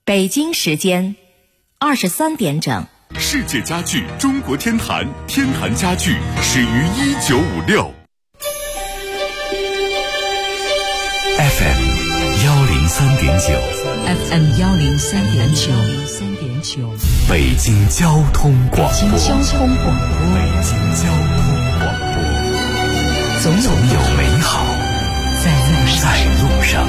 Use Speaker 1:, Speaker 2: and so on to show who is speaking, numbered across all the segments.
Speaker 1: 北京时间23点整。
Speaker 2: 世界家具中国天坛，天坛家具始于1956。
Speaker 3: FM 103.9
Speaker 4: FM 103.9
Speaker 3: 北京交通广播。
Speaker 4: 北京交通广播，总有美好在路上。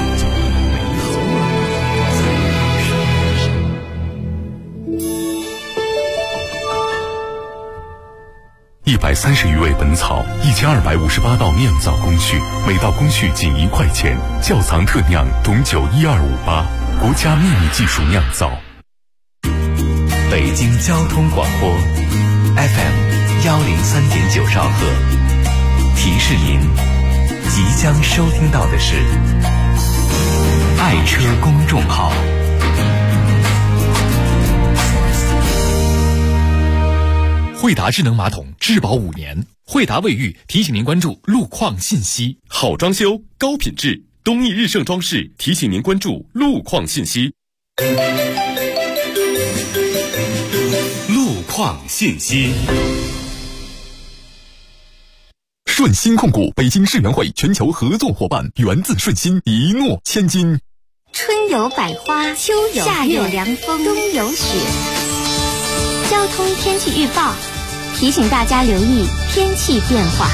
Speaker 2: 130余味本草，1258道酿造工序，每道工序仅1块钱。窖藏特酿董酒12588，国家秘密技术酿造。
Speaker 3: 北京交通广播 FM 103.9兆赫，提示您即将收听到的是爱车公众号。
Speaker 5: 惠达智能马桶质保5年，惠达卫浴提醒您关注路况信息。
Speaker 2: 好装修高品质，东益日盛装饰提醒您关注路况信息。
Speaker 3: 路况信息。
Speaker 5: 顺心控股北京世园会全球合作伙伴，源自顺心，一诺千金。
Speaker 6: 春有百花，秋有夏有凉风，冬有雪。交通天气预报提醒大家留意天气变化。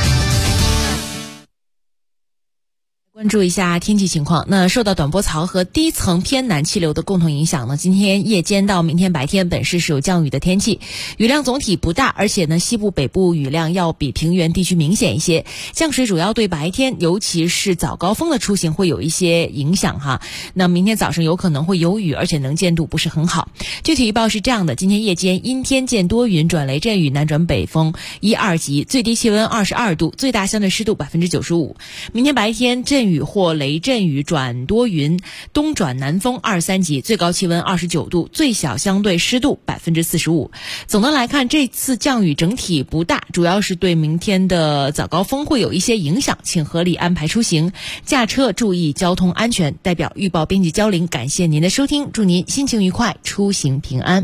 Speaker 4: 关注一下天气情况。那受到短波槽和低层偏南气流的共同影响呢，今天夜间到明天白天本市是有降雨的天气，雨量总体不大，而且呢西部北部雨量要比平原地区明显一些，降水主要对白天尤其是早高峰的出行会有一些影响哈。那明天早上有可能会有雨，而且能见度不是很好。具体预报是这样的：今天夜间阴天见多云转雷阵雨，南转北风1、2级，最低气温22度，最大相对湿度95%。明天白天阵雨或雷阵雨转多云，东转南风2、3级，最高气温29度，最小相对湿度45%。总的来看，这次降雨整体不大，主要是对明天的早高峰会有一些影响，请合理安排出行，驾车注意交通安全。代表预报编辑焦玲，感谢您的收听，祝您心情愉快，出行平安。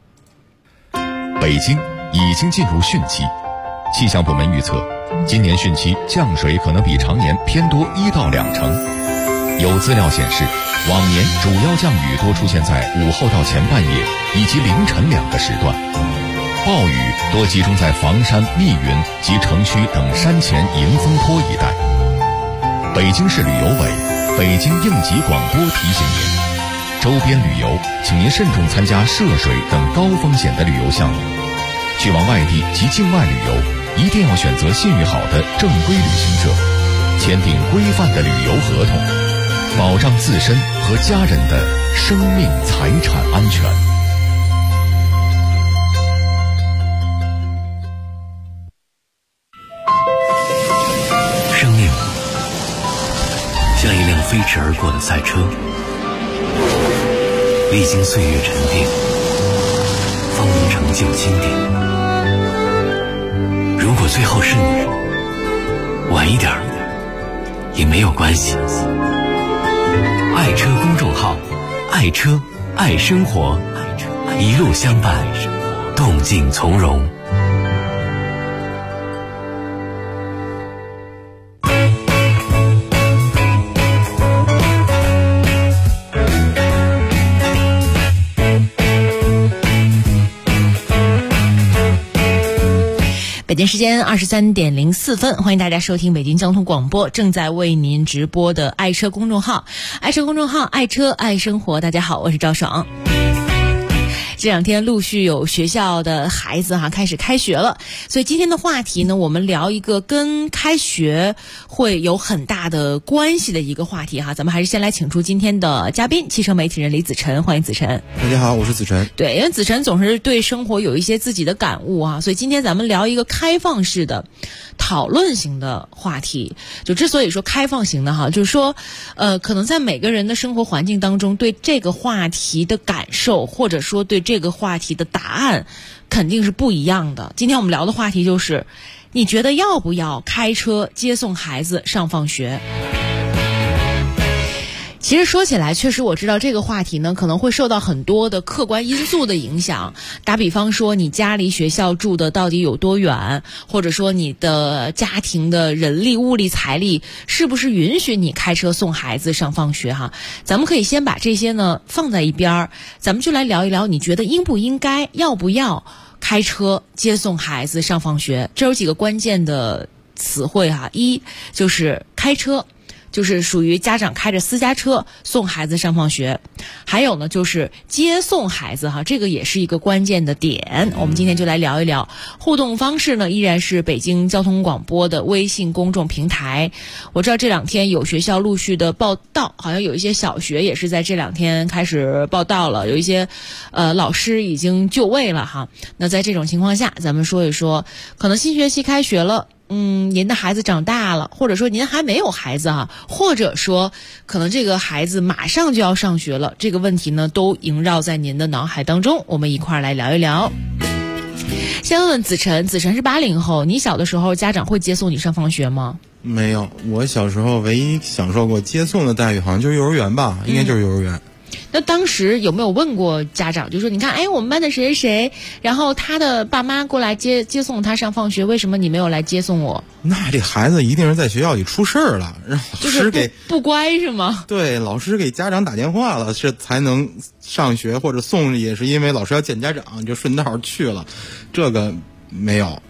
Speaker 7: 北京已经进入汛期，气象部门预测今年汛期降水可能比常年偏多1到2成。有资料显示，往年主要降雨多出现在午后到前半夜以及凌晨2个时段，暴雨多集中在房山、密云及城区等山前迎风坡一带。北京市旅游委、北京应急广播提醒您，周边旅游请您慎重参加涉水等高风险的旅游项目。去往外地及境外旅游一定要选择信誉好的正规旅行社，签订规范的旅游合同，保障自身和家人的生命财产安全。
Speaker 3: 生命像一辆飞驰而过的赛车，历经岁月沉淀，方能成就经典。如果最后是你，晚一点也没有关系。爱车公众号，爱车爱生活，一路相伴，动静从容。
Speaker 4: 北京时间23:04，欢迎大家收听北京交通广播正在为您直播的爱车公众号，爱车公众号，爱车爱生活。大家好，我是赵爽。这两天陆续有学校的孩子开始开学了，所以今天的话题呢，我们聊一个跟开学会有很大的关系的一个话题咱们还是先来请出今天的嘉宾，汽车媒体人李子晨，欢迎子晨。
Speaker 8: 大家好，我是子晨。
Speaker 4: 对，因为子晨总是对生活有一些自己的感悟所以今天咱们聊一个开放式的讨论型的话题。就之所以说开放型的就是说可能在每个人的生活环境当中，对这个话题的感受或者说对这个话题的答案肯定是不一样的。今天我们聊的话题就是，你觉得要不要开车接送孩子上放学？ 其实说起来，确实我知道这个话题呢，可能会受到很多的客观因素的影响。打比方说，你家离学校住的到底有多远，或者说你的家庭的人力、物力、财力是不是允许你开车送孩子上放学哈？咱们可以先把这些呢放在一边儿，咱们就来聊一聊，你觉得应不应该、要不要开车接送孩子上放学？这有几个关键的词汇哈，一就是开车。就是属于家长开着私家车送孩子上放学，还有呢就是接送孩子哈，这个也是一个关键的点。我们今天就来聊一聊，互动方式呢依然是北京交通广播的微信公众平台。我知道这两天有学校陆续的报到，好像有一些小学也是在这两天开始报到了，有一些老师已经就位了哈。那在这种情况下，咱们说一说，可能新学期开学了。您的孩子长大了，或者说您还没有孩子哈，或者说可能这个孩子马上就要上学了，这个问题呢都萦绕在您的脑海当中，我们一块儿来聊一聊。先问问子晨，子晨是80后，你小的时候家长会接送你上放学吗？
Speaker 8: 没有，我小时候唯一享受过接送的待遇好像就是幼儿园吧，应该就是幼儿园。
Speaker 4: 那当时有没有问过家长，就说你看，哎，我们班的谁谁谁，然后他的爸妈过来接送他上放学，为什么你没有来接送我？
Speaker 8: 那这孩子一定是在学校里出事儿了，让老师给
Speaker 4: 不乖是吗？
Speaker 8: 对，老师给家长打电话了，是才能上学，或者送也是因为老师要见家长，就顺道去了，这个没有。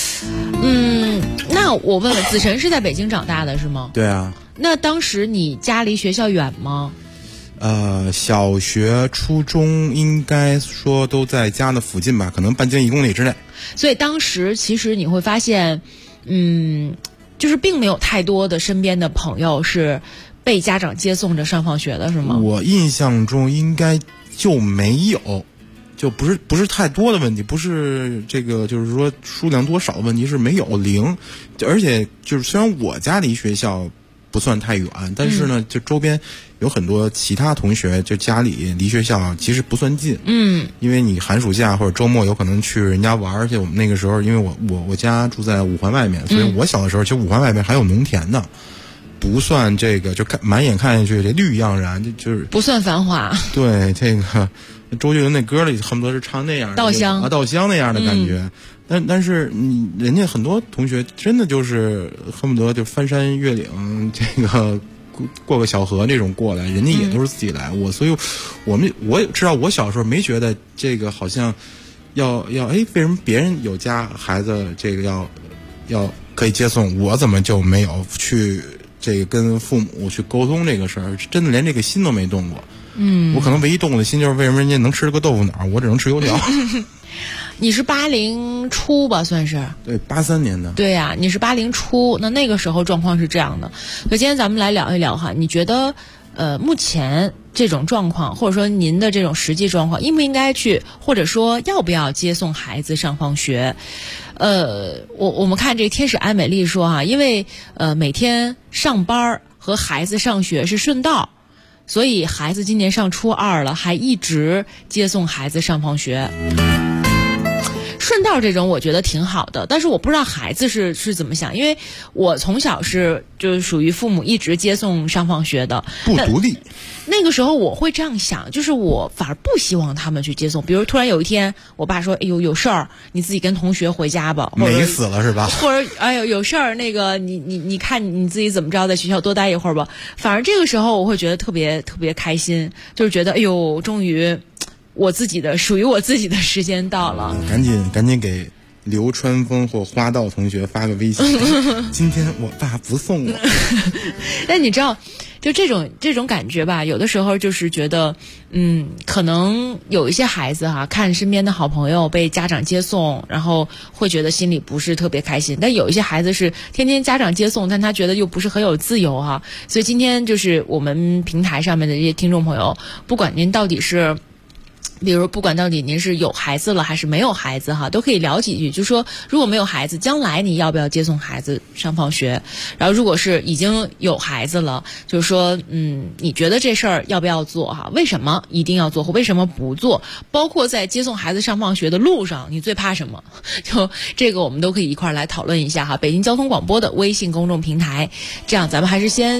Speaker 4: 那我问问，子晨是在北京长大的是吗？
Speaker 8: 对啊。
Speaker 4: 那当时你家离学校远吗？
Speaker 8: 小学、初中应该说都在家的附近吧，可能半径1公里之内。
Speaker 4: 所以当时其实你会发现，就是并没有太多的身边的朋友是被家长接送着上放学的，是吗？
Speaker 8: 我印象中应该就没有，就不是太多的问题，不是这个就是说数量多少的问题，是没有0，而且就是虽然我家离学校不算太远，但是呢，就周边有很多其他同学，就家里离学校其实不算近。因为你寒暑假或者周末有可能去人家玩，而且我们那个时候，因为我家住在5环外面，所以我小的时候其实5环外面还有农田呢，不算这个就满眼看下去这绿盎然，就是
Speaker 4: 不算繁华。
Speaker 8: 对，这个周杰伦那歌里恨不得是唱那样的
Speaker 4: 稻香
Speaker 8: 稻香那样的感觉。但是人家很多同学真的就是恨不得就翻山越岭，这个过个小河这种过来，人家也都是自己来。所以我也知道，我小时候没觉得这个好像要为什么别人有家孩子这个要可以接送，我怎么就没有去这个跟父母去沟通这个事儿？真的连这个心都没动过。我可能唯一动过的心就是为什么人家能吃个豆腐脑，我只能吃油条。
Speaker 4: 你是80初吧，算是？
Speaker 8: 对，83年的。
Speaker 4: 对呀，你是80初，那个时候状况是这样的。所以今天咱们来聊一聊哈，你觉得目前这种状况，或者说您的这种实际状况，应不应该去，或者说要不要接送孩子上放学？我们看这个天使安美丽说哈，因为每天上班和孩子上学是顺道。所以孩子今年上初2了，还一直接送孩子上放学。顺道这种我觉得挺好的，但是我不知道孩子是怎么想，因为我从小就是属于父母一直接送上放学的，
Speaker 8: 不独立。
Speaker 4: 那个时候我会这样想，就是我反而不希望他们去接送。比如突然有一天，我爸说：“哎呦，有事儿，你自己跟同学回家吧。”
Speaker 8: 美死了是吧？
Speaker 4: 或者哎呦，有事儿，那个你看你自己怎么着，在学校多待一会儿吧。反而这个时候我会觉得特别特别开心，就是觉得哎呦，终于属于我自己的时间到了。
Speaker 8: 赶紧给刘川枫或花道同学发个微信，今天我爸不送我。
Speaker 4: 但你知道，就这种感觉吧，有的时候就是觉得，可能有一些孩子哈，看身边的好朋友被家长接送，然后会觉得心里不是特别开心。但有一些孩子是天天家长接送，但他觉得又不是很有自由哈。所以今天就是我们平台上面的这些听众朋友，不管您到底是。比如不管到底您是有孩子了还是没有孩子哈，都可以聊几句，就说如果没有孩子，将来你要不要接送孩子上放学？然后如果是已经有孩子了，就是说你觉得这事儿要不要做哈？为什么一定要做或为什么不做？包括在接送孩子上放学的路上，你最怕什么？就这个我们都可以一块儿来讨论一下哈。北京交通广播的微信公众平台，这样咱们还是先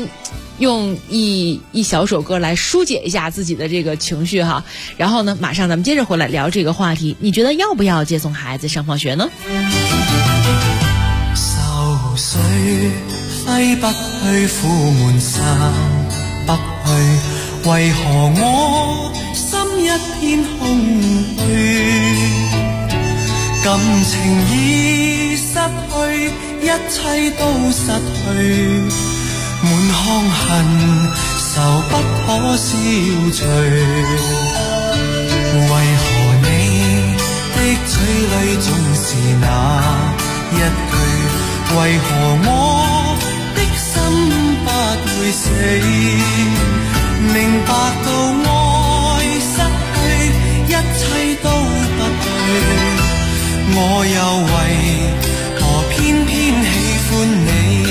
Speaker 4: 用一小首歌来疏解一下自己的这个情绪哈。然后呢，马上咱们接着回来聊这个话题，你觉得要不要接送孩子上放学呢？
Speaker 9: 愁緒揮不去，苦悶散不去，為何我心一片空虛？感情已失去，一切都失去，滿腔恨愁不可消除。為何你的嘴裏總是那一句？為何我的心不會死？明白到愛失去，一切都不對。我又為何偏偏喜歡你？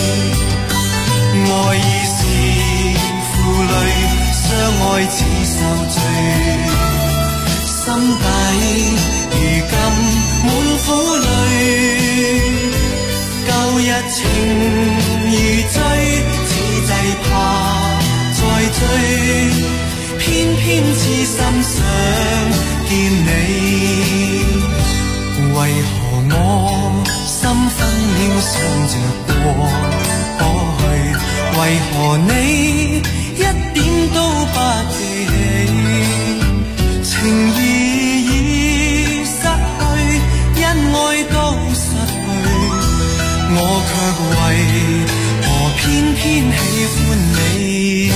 Speaker 9: 愛已是負累，相愛似受罪，心底如今滿苦淚。舊日情如醉，此際怕再追，偏偏痴心想見你。為何我心分秒想着過去？為何你一點都不記起？情義已失去，因愛都失去，我卻為何偏偏喜歡你？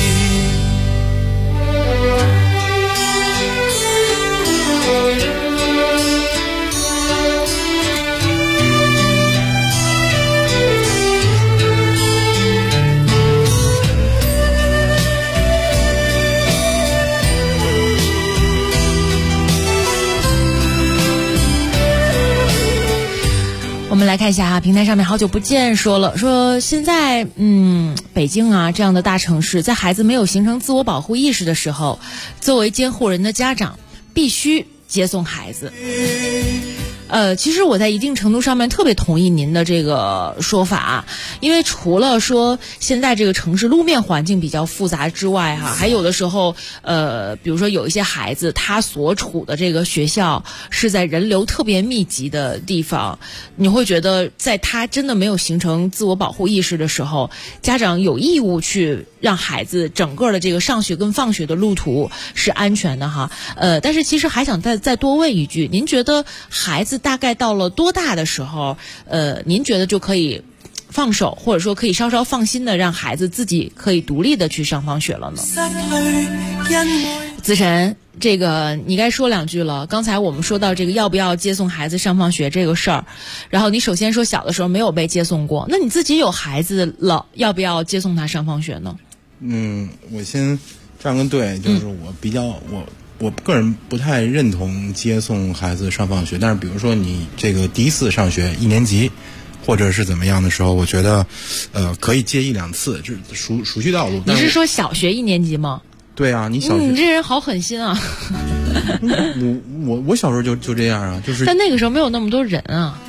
Speaker 4: 我们来看一下哈，平台上面好久不见说现在北京啊这样的大城市，在孩子没有形成自我保护意识的时候，作为监护人的家长必须接送孩子。其实我在一定程度上面特别同意您的这个说法，因为除了说现在这个城市路面环境比较复杂之外哈，还有的时候比如说有一些孩子他所处的这个学校是在人流特别密集的地方，你会觉得在他真的没有形成自我保护意识的时候，家长有义务去让孩子整个的这个上学跟放学的路途是安全的哈。但是其实还想再多问一句，您觉得孩子大概到了多大的时候您觉得就可以放手，或者说可以稍稍放心的让孩子自己可以独立的去上放学了呢？子晨，这个你该说两句了。刚才我们说到这个要不要接送孩子上放学这个事儿，然后你首先说小的时候没有被接送过，那你自己有孩子了，要不要接送他上放学呢？
Speaker 8: 我先站个队，就是我个人不太认同接送孩子上放学，但是比如说你这个第一次上学1年级或者是怎么样的时候，我觉得可以接1-2次，这熟悉道路。
Speaker 4: 你是说小学1年级吗？
Speaker 8: 对啊，你小学
Speaker 4: 你这人好狠心啊！
Speaker 8: 我小时候就这样啊，就是
Speaker 4: 但那个时候没有那么多人啊。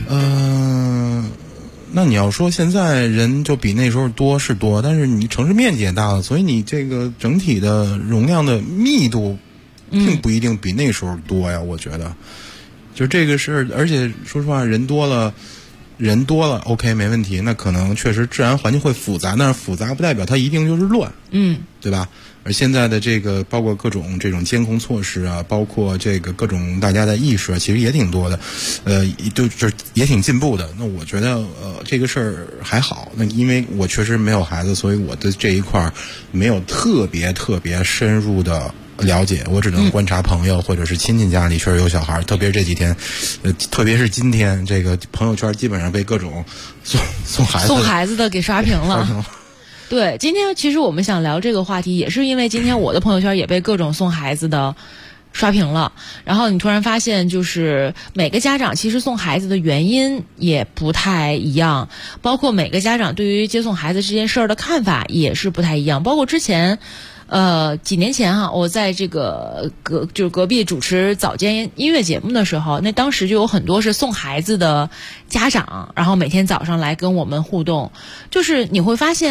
Speaker 8: 那你要说现在人就比那时候多是多，但是你城市面积也大了，所以你这个整体的容量的密度并不一定比那时候多呀。我觉得就这个事，而且说实话人多了 OK 没问题，那可能确实治安环境会复杂，但是复杂不代表它一定就是乱，对吧？而现在的这个包括各种这种监控措施啊，包括这个各种大家的意识啊，其实也挺多的，就是也挺进步的。那我觉得这个事儿还好，那因为我确实没有孩子，所以我对这一块没有特别深入的了解，我只能观察朋友或者是亲戚家里确实有小孩，特别是这几天，特别是今天，这个朋友圈基本上被各种送孩子的
Speaker 4: 给刷屏了。对，今天其实我们想聊这个话题，也是因为今天我的朋友圈也被各种送孩子的刷屏了，然后你突然发现就是每个家长其实送孩子的原因也不太一样，包括每个家长对于接送孩子这件事儿的看法也是不太一样。包括之前几年前哈，我在这个就是隔壁主持早间音乐节目的时候，那当时就有很多是送孩子的家长，然后每天早上来跟我们互动，就是你会发现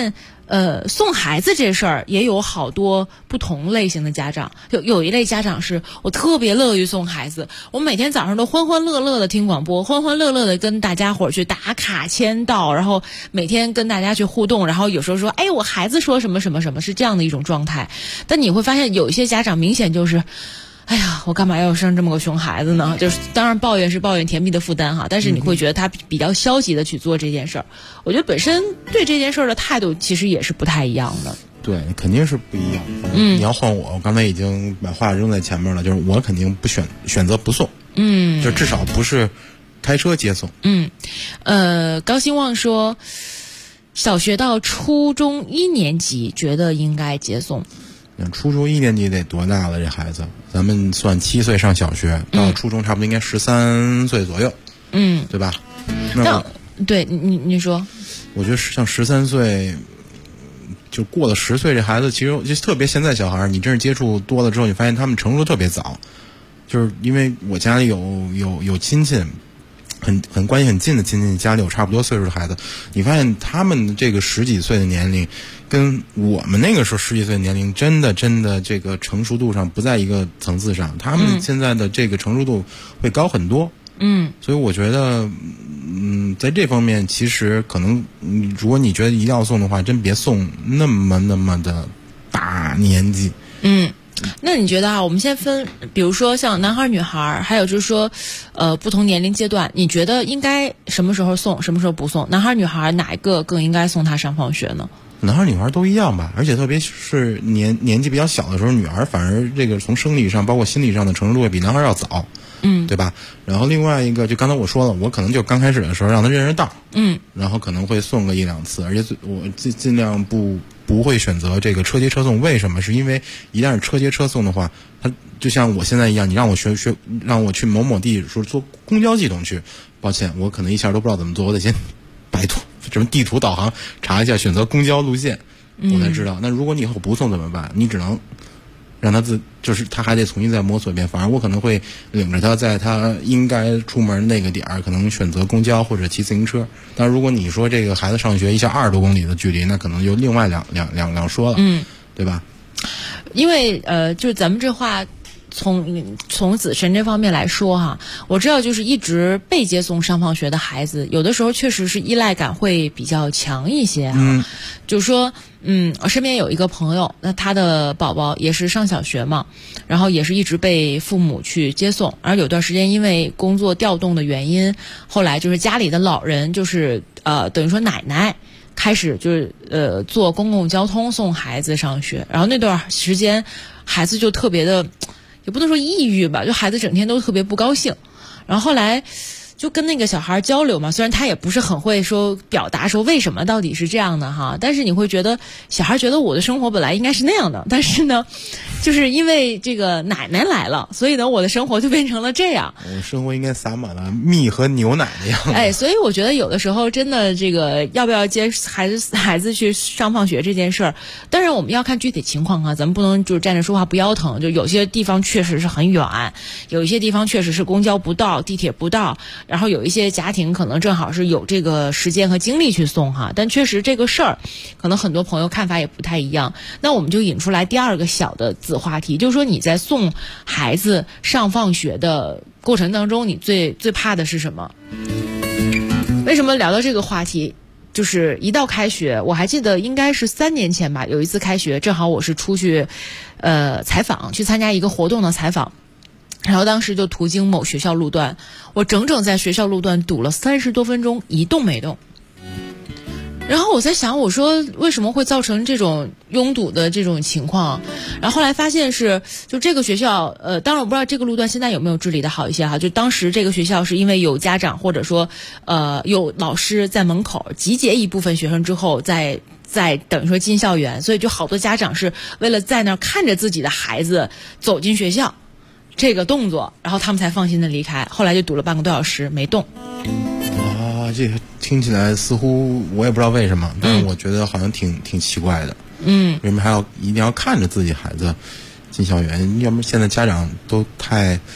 Speaker 4: 送孩子这事儿也有好多不同类型的家长，有一类家长是我特别乐于送孩子，我每天早上都欢欢乐乐的听广播，欢欢乐乐的跟大家伙去打卡签到，然后每天跟大家去互动，然后有时候说哎我孩子说什么什么什么，是这样的一种状态。但你会发现有一些家长明显就是哎呀，我干嘛要生这么个熊孩子呢？就是当然抱怨是抱怨甜蜜的负担哈，但是你会觉得他比较消极的去做这件事儿。我觉得本身对这件事儿的态度其实也是不太一样的。
Speaker 8: 对，肯定是不一样。你要换我刚才已经把话扔在前面了，就是我肯定不选择不送。就至少不是开车接送。
Speaker 4: 高兴旺说，小学到初中1年级觉得应该接送。
Speaker 8: 初中1年级得多大了？这孩子，咱们算7岁上小学，到初中差不多应该13岁左右，对吧？
Speaker 4: 对你说，
Speaker 8: 我觉得像13岁，就过了10岁，这孩子其实就特别现在小孩，你真是接触多了之后，你发现他们成熟特别早。就是因为我家里有亲戚，很关系很近的亲戚，家里有差不多岁数的孩子，你发现他们这个10几岁的年龄，跟我们那个时候10几岁的年龄，真的这个成熟度上不在一个层次上。他们现在的这个成熟度会高很多。所以我觉得，在这方面其实可能，如果你觉得一定要送的话，真别送那么的大年纪。
Speaker 4: 那你觉得我们先分，比如说像男孩女孩，还有就是说不同年龄阶段，你觉得应该什么时候送，什么时候不送？男孩女孩哪一个更应该送他上放学呢？
Speaker 8: 男孩女孩都一样吧，而且特别是年纪比较小的时候，女孩反而这个从生理上包括心理上的成熟度会比男孩要早。对吧？然后另外一个，就刚才我说了，我可能就刚开始的时候让他认识道，然后可能会送个1、2次，而且我尽量不会选择这个车接车送。为什么？是因为一旦是车接车送的话，它就像我现在一样，你让我让我去某某地说坐公交系统去，抱歉，我可能一下都不知道怎么做，我得先百度什么地图导航查一下，选择公交路线，我才知道。那如果你以后不送怎么办？你只能让他就是他还得重新再摸索一遍。反而我可能会领着他在他应该出门那个点儿，可能选择公交或者骑自行车。但如果你说这个孩子上学一下20多公里的距离，那可能就另外两说了，对吧？
Speaker 4: 因为就是咱们这话从子晨这方面来说哈，我知道就是一直被接送上放学的孩子，有的时候确实是依赖感会比较强一些哈。就是说我身边有一个朋友，那他的宝宝也是上小学嘛，然后也是一直被父母去接送，而有段时间因为工作调动的原因，后来就是家里的老人就是等于说奶奶开始就是坐公共交通送孩子上学，然后那段时间孩子就特别的，也不能说抑郁吧，就孩子整天都特别不高兴。然后后来就跟那个小孩交流嘛，虽然他也不是很会说表达说为什么到底是这样的哈，但是你会觉得小孩觉得我的生活本来应该是那样的，但是呢就是因为这个奶奶来了，所以呢我的生活就变成了这样。
Speaker 8: 我生活应该洒满了蜜和牛奶的样子。
Speaker 4: 所以我觉得有的时候真的这个要不要接孩子去上放学这件事儿，当然我们要看具体情况啊，咱们不能就是站着说话不腰疼，就有些地方确实是很远，有一些地方确实是公交不到，地铁不到，然后有一些家庭可能正好是有这个时间和精力去送哈，但确实这个事儿可能很多朋友看法也不太一样。那我们就引出来第二个小的子话题，就是说你在送孩子上放学的过程当中，你最怕的是什么？为什么聊到这个话题？就是一到开学，我还记得应该是3年前吧，有一次开学，正好我是出去采访，去参加一个活动的采访。然后当时就途经某学校路段，我整整在学校路段堵了30多分钟，一动没动。然后我在想，我说为什么会造成这种拥堵的这种情况？然后后来发现是，就这个学校，当然我不知道这个路段现在有没有治理的好一些哈。就当时这个学校是因为有家长或者说有老师在门口集结一部分学生之后，再等于说进校园，所以就好多家长是为了在那儿看着自己的孩子走进学校这个动作，然后他们才放心的离开。后来就堵了半个多小时没动。
Speaker 8: 这个听起来似乎我也不知道为什么，但是我觉得好像挺奇怪的。为什么还一定要看着自己孩子进校园？要么现在家长都太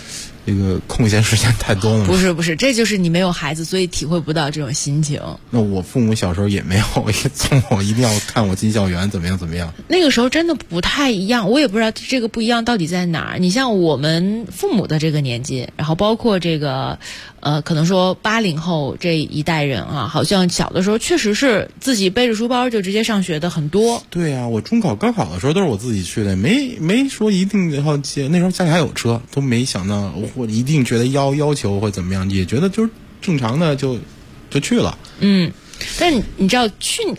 Speaker 8: 这个空闲时间太多了吗？
Speaker 4: 不是，这就是你没有孩子，所以体会不到这种心情。
Speaker 8: 那我父母小时候也没有，也从我一定要看我进校园怎么样。
Speaker 4: 那个时候真的不太一样，我也不知道这个不一样到底在哪儿。你像我们父母的这个年纪，然后包括这个可能说80后这一代人啊，好像小的时候确实是自己背着书包就直接上学的很多。
Speaker 8: 对啊，我中考高考的时候都是我自己去的，没说一定要接，那时候家里还有车，都没想到我一定觉得要求会怎么样，也觉得就是正常的就去了。
Speaker 4: 但你知道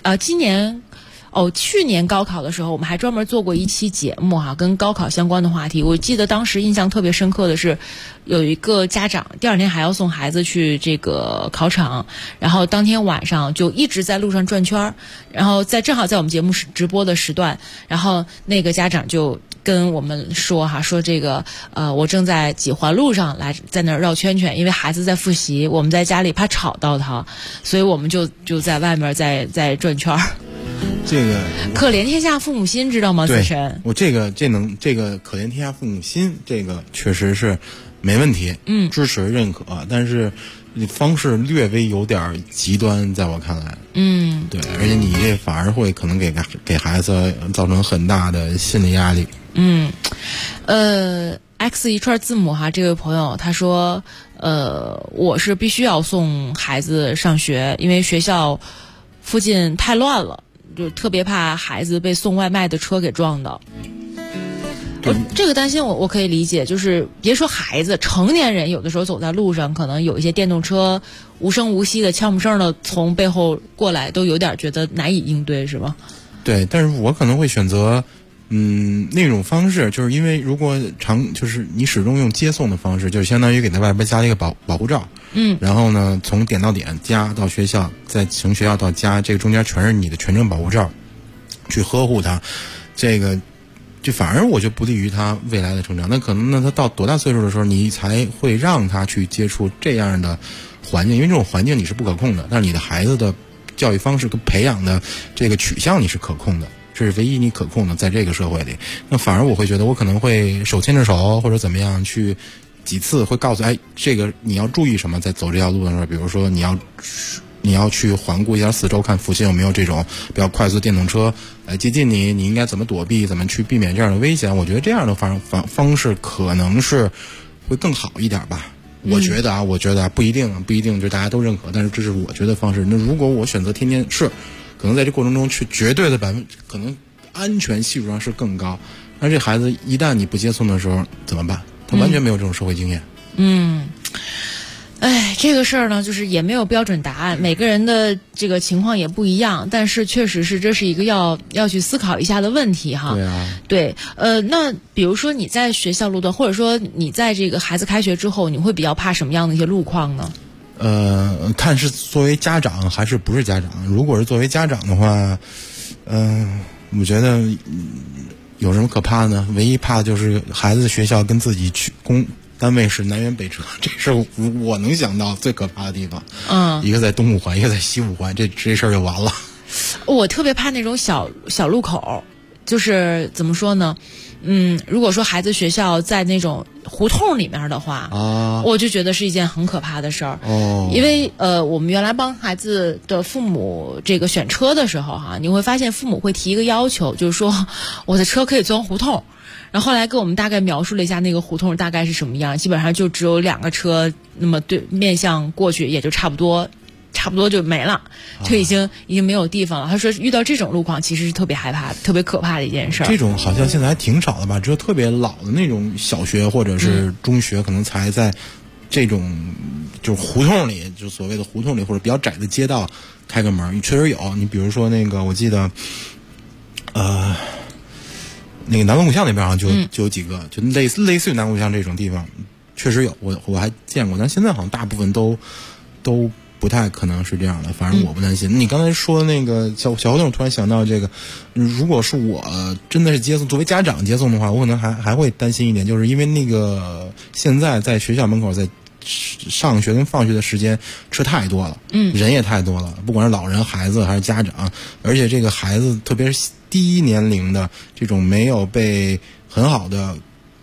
Speaker 4: 去年高考的时候，我们还专门做过一期节目哈，跟高考相关的话题。我记得当时印象特别深刻的是，有一个家长第二天还要送孩子去这个考场，然后当天晚上就一直在路上转圈，然后正好在我们节目直播的时段，然后那个家长就跟我们说说这个我正在几环路上在那儿绕圈圈，因为孩子在复习，我们在家里怕吵到他，所以我们就在外面在转圈。
Speaker 8: 这个
Speaker 4: 可怜天下父母心，知道吗？子晨，
Speaker 8: 我这个可怜天下父母心，这个确实是没问题，支持认可，但是方式略微有点极端，在我看来，对，而且你这反而会可能给孩子造成很大的心理压力。
Speaker 4: X 一串字母哈，这位朋友他说，我是必须要送孩子上学，因为学校附近太乱了。就特别怕孩子被送外卖的车给撞到。这个担心我可以理解，就是别说孩子，成年人有的时候走在路上，可能有一些电动车无声无息的悄无声的从背后过来，都有点觉得难以应对，是吧？
Speaker 8: 对，但是我可能会选择那种方式，就是因为如果就是你始终用接送的方式，就是相当于给他外边加了一个保护罩，然后呢从点到点，家到学校，再从学校到家，这个中间全是你的全程保护罩，去呵护他，这个就反而我就不利于他未来的成长。那可能他到多大岁数的时候，你才会让他去接触这样的环境，因为这种环境你是不可控的，但是你的孩子的教育方式跟培养的这个取向你是可控的，这是唯一你可控的，在这个社会里。那反而我会觉得我可能会手牵着手或者怎么样去几次会告诉这个你要注意什么，在走这条路的时候，比如说你要去环顾一下四周，看附近有没有这种比较快速电动车来接近你，你应该怎么躲避，怎么去避免这样的危险。我觉得这样的方式可能是会更好一点吧。我觉得不一定就大家都认可，但是这是我觉得方式。那如果我选择天天可能在这过程中去绝对的可能安全系数上是更高，而这孩子一旦你不接送的时候怎么办？他完全没有这种社会经验。
Speaker 4: 这个事儿呢，就是也没有标准答案，每个人的这个情况也不一样，但是确实是这是一个要去思考一下的问题哈。
Speaker 8: 对啊，
Speaker 4: 对，那比如说你在学校路段，或者说你在这个孩子开学之后，你会比较怕什么样的一些路况呢？
Speaker 8: 看是作为家长还是不是家长。如果是作为家长的话，我觉得有什么可怕的呢？唯一怕的就是孩子的学校跟自己去单位是南辕北辙，这是我能想到最可怕的地方。一个在东五环，一个在西五环，这事儿就完了。
Speaker 4: 我特别怕那种小路口，就是怎么说呢？如果说孩子学校在那种胡同里面的话，我就觉得是一件很可怕的事儿。因为我们原来帮孩子的父母这个选车的时候哈，你会发现父母会提一个要求，就是说我的车可以钻胡同。然后后来跟我们大概描述了一下那个胡同大概是什么样，基本上就只有2个车，那么对面向过去也就差不多就没了，就已经没有地方了。他说遇到这种路况其实是特别害怕、特别可怕的一件事。
Speaker 8: 这种好像现在还挺少的吧？只有特别老的那种小学或者是中学，可能才在这种就是胡同里，就所谓的胡同里或者比较窄的街道开个门。确实有，你比如说那个，我记得，那个南锣鼓巷那边好像就有几个，就类似于南锣鼓巷这种地方，确实有，我还见过，但现在好像大部分都不太可能是这样的，反正我不担心。你刚才说那个小胡同，突然想到这个，如果是我真的是接送，作为家长接送的话，我可能还会担心一点，就是因为那个现在在学校门口在上学跟放学的时间车太多了，人也太多了，不管是老人、孩子还是家长，而且这个孩子特别是低年龄的这种没有被很好的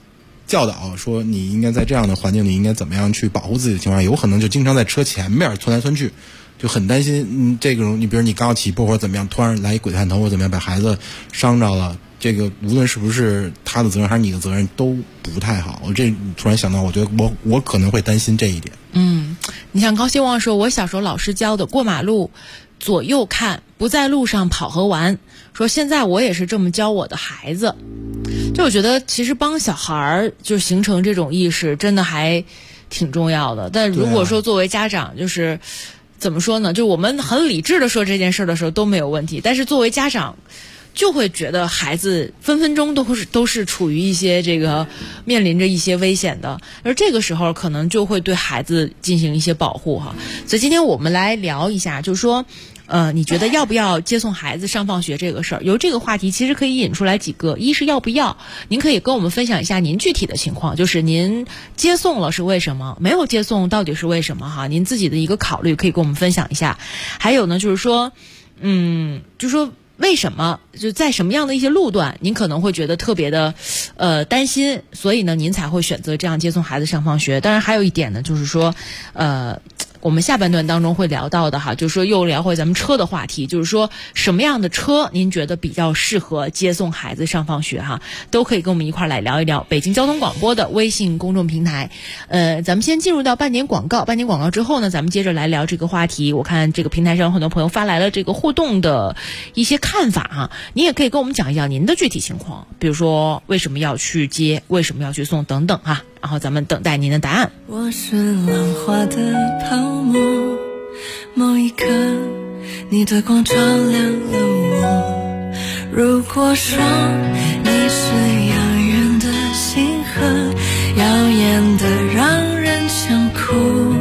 Speaker 8: 教导说你应该在这样的环境里应该怎么样去保护自己的情况下，有可能就经常在车前面窜来窜去，就很担心这种你比如你刚要起步或者怎么样，突然来一鬼探头或者怎么样把孩子伤着了，这个无论是不是他的责任还是你的责任都不太好。我这突然想到，我觉得我可能会担心这一点。
Speaker 4: 你像高希望说，我小时候老师教的过马路左右看，不在路上跑和玩，说现在我也是这么教我的孩子。就我觉得其实帮小孩就形成这种意识真的还挺重要的。但如果说作为家长，就是怎么说呢，就我们很理智的说这件事的时候都没有问题，但是作为家长就会觉得孩子分分钟都是处于一些这个面临着一些危险的，而这个时候可能就会对孩子进行一些保护哈。所以今天我们来聊一下，就是说你觉得要不要接送孩子上放学这个事儿？由这个话题其实可以引出来几个，一是要不要，您可以跟我们分享一下您具体的情况，就是您接送了是为什么，没有接送到底是为什么哈？您自己的一个考虑可以跟我们分享一下。还有呢，就是说就是说为什么就在什么样的一些路段您可能会觉得特别的担心，所以呢您才会选择这样接送孩子上放学。当然还有一点呢，就是说我们下半段当中会聊到的哈，就是说又聊回咱们车的话题，就是说什么样的车您觉得比较适合接送孩子上放学哈，都可以跟我们一块来聊一聊。北京交通广播的微信公众平台，咱们先进入到半点广告，半点广告之后呢，咱们接着来聊这个话题。我看这个平台上有很多朋友发来了这个互动的一些看法哈，你也可以跟我们讲一讲您的具体情况，比如说为什么要去接，为什么要去送等等哈，然后咱们等待您的答案。
Speaker 9: 我是浪花的泡沫，某一刻你的光照亮了我。如果说你是遥远的星河，耀眼的让人想哭，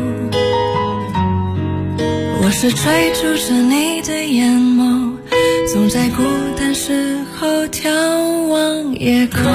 Speaker 9: 我是追逐着你的眼眸，总在孤单时候眺望夜空。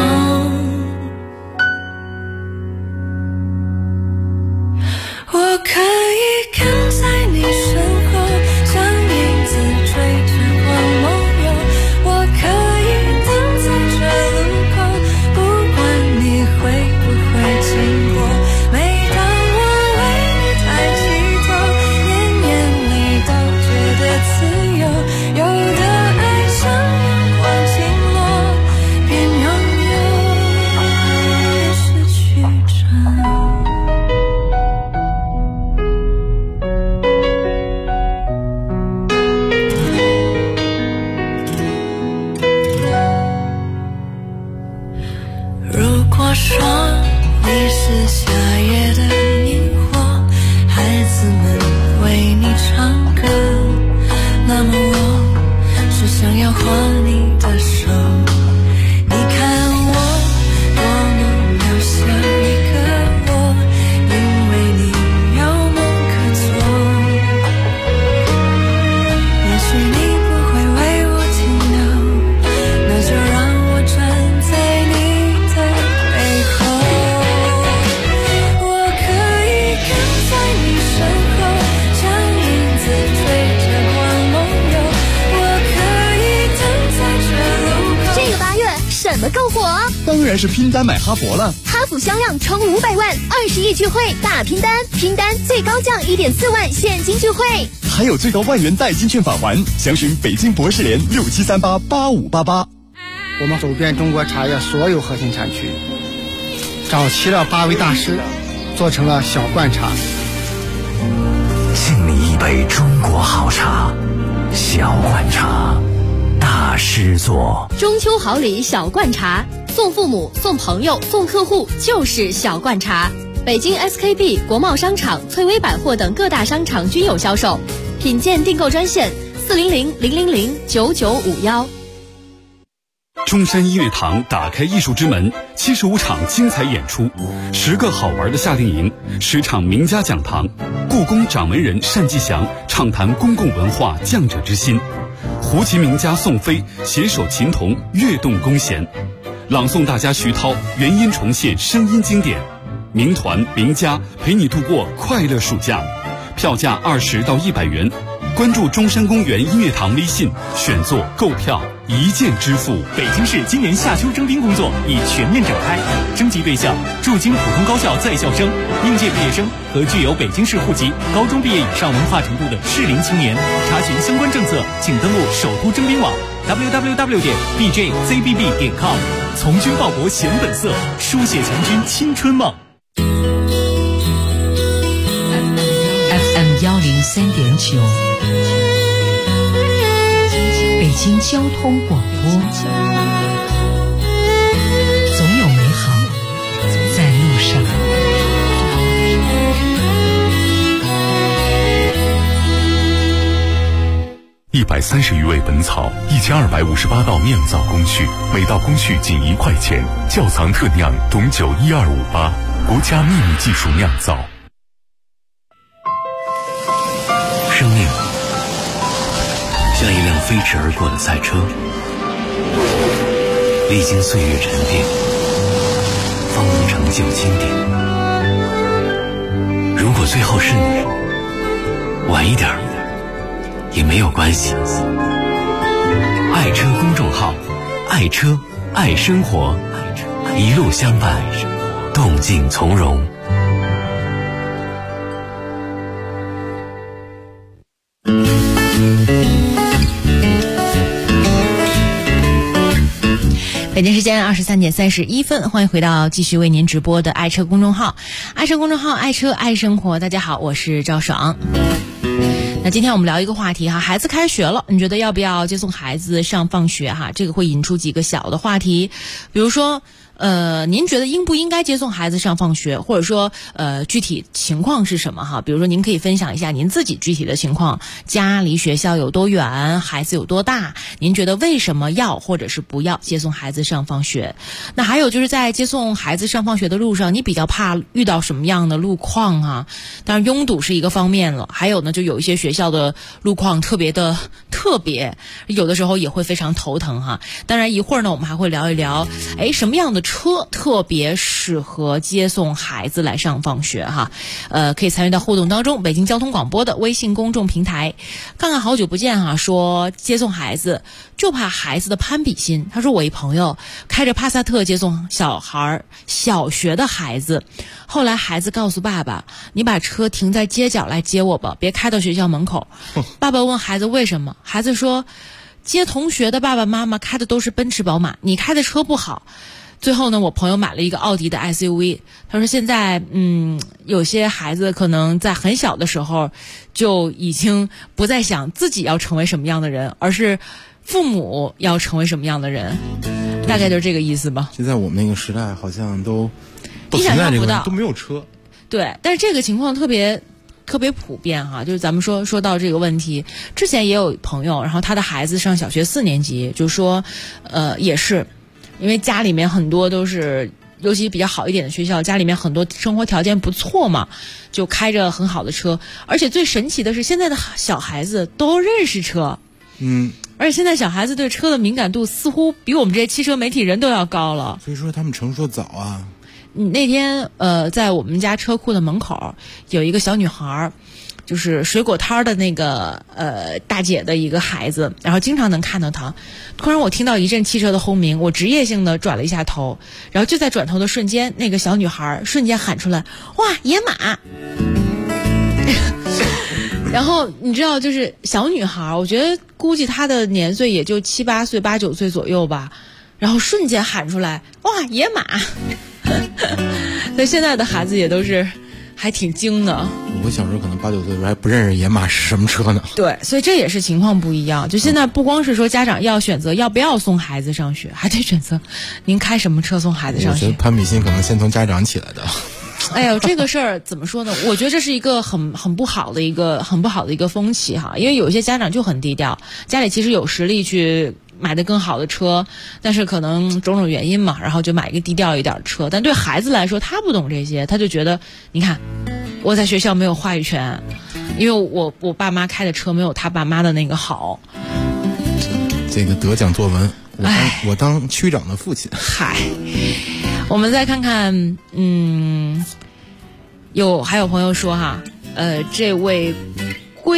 Speaker 9: 我可以跟在你身后，像影子追着光梦游。我可以等在这路口，不管你会不会经过。每当我为你抬起头，年年里都觉得自由。有的爱像阳光倾落，边拥有边失去着。如果说你是夏夜的萤火，孩子们为你唱歌，那么我是想要握你的手。你看我多么渺小一个我，因为你有梦可做。也许你不会为我停留，那就让我站在你的背后。我可以跟在你身后，像影子追着光梦游。我可以等在这路口。
Speaker 6: 这个8月什么更火？
Speaker 10: 当然是拼单买哈佛了。
Speaker 6: 哈弗销量冲500万，20亿聚会大拼单，拼单最高降1.4万现金聚会，
Speaker 10: 还有最高1万元代金券返还，详询北京博士联67388588。
Speaker 11: 我们走遍中国茶叶所有核心产区，找齐了8位大师，做成了小罐茶。
Speaker 3: 敬你一杯中国好茶，小罐茶，大师做。
Speaker 6: 中秋好礼小罐茶，送父母、送朋友、送客户就是小罐茶。北京 SKP、国贸商场、翠微百货等各大商场均有销售。品鉴订购专线400-000-9951。
Speaker 12: 中山音乐堂打开艺术之门，75场精彩演出，10个好玩的夏令营，10场名家讲堂，故宫掌门人单霁翔畅谈公共文化匠者之心，胡琴名家宋飞携手琴童跃动弓弦，朗诵大家徐涛原音重现声音经典，名团名家陪你度过快乐暑假，票价20到100元。关注中山公园音乐堂微信，选座购票
Speaker 5: 一键支付。北京市今年夏秋征兵工作已全面展开，征集对象驻京普通高校在校生、应届毕业生和具有北京市户籍、高中毕业以上文化程度的适龄青年。查询相关政策，请登录首都征兵网 www.bjzbb.com。从军报国显本色，书写强军青春梦。
Speaker 1: FM 103.9，北京交通广播，总有美好在路上。
Speaker 2: 130余味本草，1258道酿造工序，每道工序仅1块钱。窖藏特酿董酒12588，国家秘密技术酿造。
Speaker 3: 生命像一辆飞驰而过的赛车，历经岁月沉淀，方能成就经典。如果最后是你，晚一点也没有关系。爱车公众号，爱车爱生活，一路相伴，动静从容。
Speaker 4: 北京时间23点31分，欢迎回到继续为您直播的爱车公众号，爱车公众号，爱车爱生活。大家好，我是赵爽。那今天我们聊一个话题哈，孩子开学了，你觉得要不要接送孩子上放学哈？这个会引出几个小的话题，比如说您觉得应不应该接送孩子上放学，或者说具体情况是什么哈？比如说您可以分享一下您自己具体的情况，家离学校有多远，孩子有多大，您觉得为什么要或者是不要接送孩子上放学？那还有就是在接送孩子上放学的路上，你比较怕遇到什么样的路况啊？当然拥堵是一个方面了，还有呢就有一些学校的路况特别，有的时候也会非常头疼哈。当然一会儿呢我们还会聊一聊什么样的车特别适合接送孩子来上放学哈，可以参与到互动当中。北京交通广播的微信公众平台，看看好久不见哈，说接送孩子就怕孩子的攀比心。他说我一朋友开着帕萨特接送小学的孩子，后来孩子告诉爸爸，你把车停在街角来接我吧，别开到学校门口。爸爸问孩子为什么，孩子说接同学的爸爸妈妈开的都是奔驰宝马，你开的车不好。最后呢，我朋友买了一个奥迪的 SUV。他说现在有些孩子可能在很小的时候就已经不再想自己要成为什么样的人，而是父母要成为什么样的人，大概就是这个意思吧。
Speaker 8: 就在我们那个时代好像都不存在这个，都没有车。对，
Speaker 4: 但是这个情况特别普遍哈，就是咱们说到这个问题，之前也有朋友，然后他的孩子上小学4年级，就说也是因为家里面很多都是，尤其比较好一点的学校，家里面很多生活条件不错嘛，就开着很好的车。而且最神奇的是，现在的小孩子都认识车，而且现在小孩子对车的敏感度似乎比我们这些汽车媒体人都要高了。
Speaker 8: 所以说他们成熟早啊。
Speaker 4: 那天在我们家车库的门口有一个小女孩，就是水果摊的那个大姐的一个孩子，然后经常能看到她。突然我听到一阵汽车的轰鸣，我职业性的转了一下头，然后就在转头的瞬间，那个小女孩瞬间喊出来，哇，野马。然后你知道，就是小女孩，我觉得估计她的年岁也就7、8岁、8、9岁左右吧，然后瞬间喊出来，哇，野马。所以现在的孩子也都是还挺精的。
Speaker 8: 我小时候可能8、9岁的时候还不认识野马是什么车呢。
Speaker 4: 对，所以这也是情况不一样。就现在不光是说家长要选择要不要送孩子上学，还得选择您开什么车送孩子上学。
Speaker 8: 我觉得攀比心可能先从家长起来的。
Speaker 4: 哎呦，这个事儿怎么说呢？我觉得这是一个很不好的一个风气哈。因为有一些家长就很低调，家里其实有实力去买的更好的车，但是可能种种原因嘛，然后就买一个低调一点的车。但对孩子来说，他不懂这些，他就觉得，你看，我在学校没有话语权，因为我爸妈开的车没有他爸妈的那个好。
Speaker 8: 这个得奖作文，我当区长的父亲。
Speaker 4: 嗨，我们再看看，还有朋友说哈，这位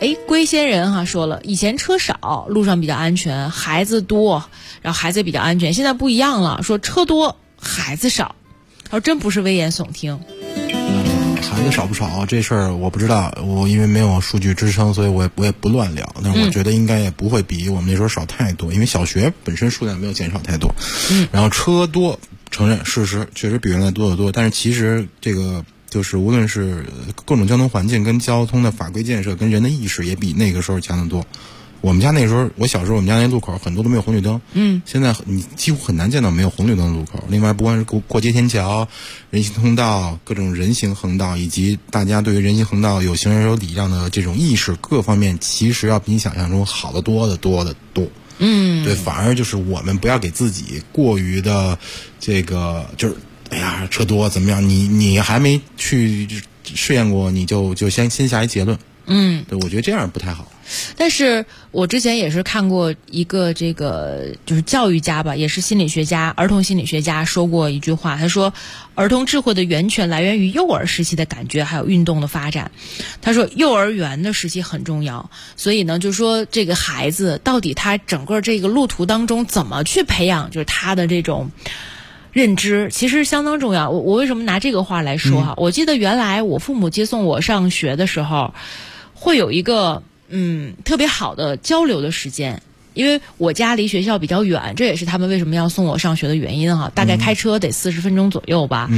Speaker 4: 龟仙人说了，以前车少，路上比较安全，孩子多，然后孩子也比较安全。现在不一样了，说车多，孩子少。他说真不是危言耸听。
Speaker 8: 孩子少不少这事儿我不知道，我因为没有数据支撑，所以我也不乱聊。但是我觉得应该也不会比我们那时候少太多，因为小学本身数量没有减少太多。然后车多，承认事实确实比原来多得多，但是其实这个就是无论是各种交通环境跟交通的法规建设跟人的意识也比那个时候强得多。我们家那时候，我小时候我们家那路口很多都没有红绿灯，现在你几乎很难见到没有红绿灯的路口。另外，不管是过街天桥、人行通道、各种人行横道，以及大家对于人行横道有行人有礼让的这种意识，各方面其实要比你想象中好得多。对，反而就是我们不要给自己过于的这个，就是哎呀车多怎么样？你还没去试验过，你就先下一结论。对，我觉得这样不太好。
Speaker 4: 但是我之前也是看过一个这个就是教育家吧，也是心理学家，儿童心理学家说过一句话，他说儿童智慧的源泉来源于幼儿时期的感觉还有运动的发展。他说幼儿园的时期很重要，所以呢就是说这个孩子到底他整个这个路途当中怎么去培养就是他的这种认知其实相当重要。我为什么拿这个话来说我记得原来我父母接送我上学的时候会有一个特别好的交流的时间，因为我家离学校比较远，这也是他们为什么要送我上学的原因大概开车得40分钟左右吧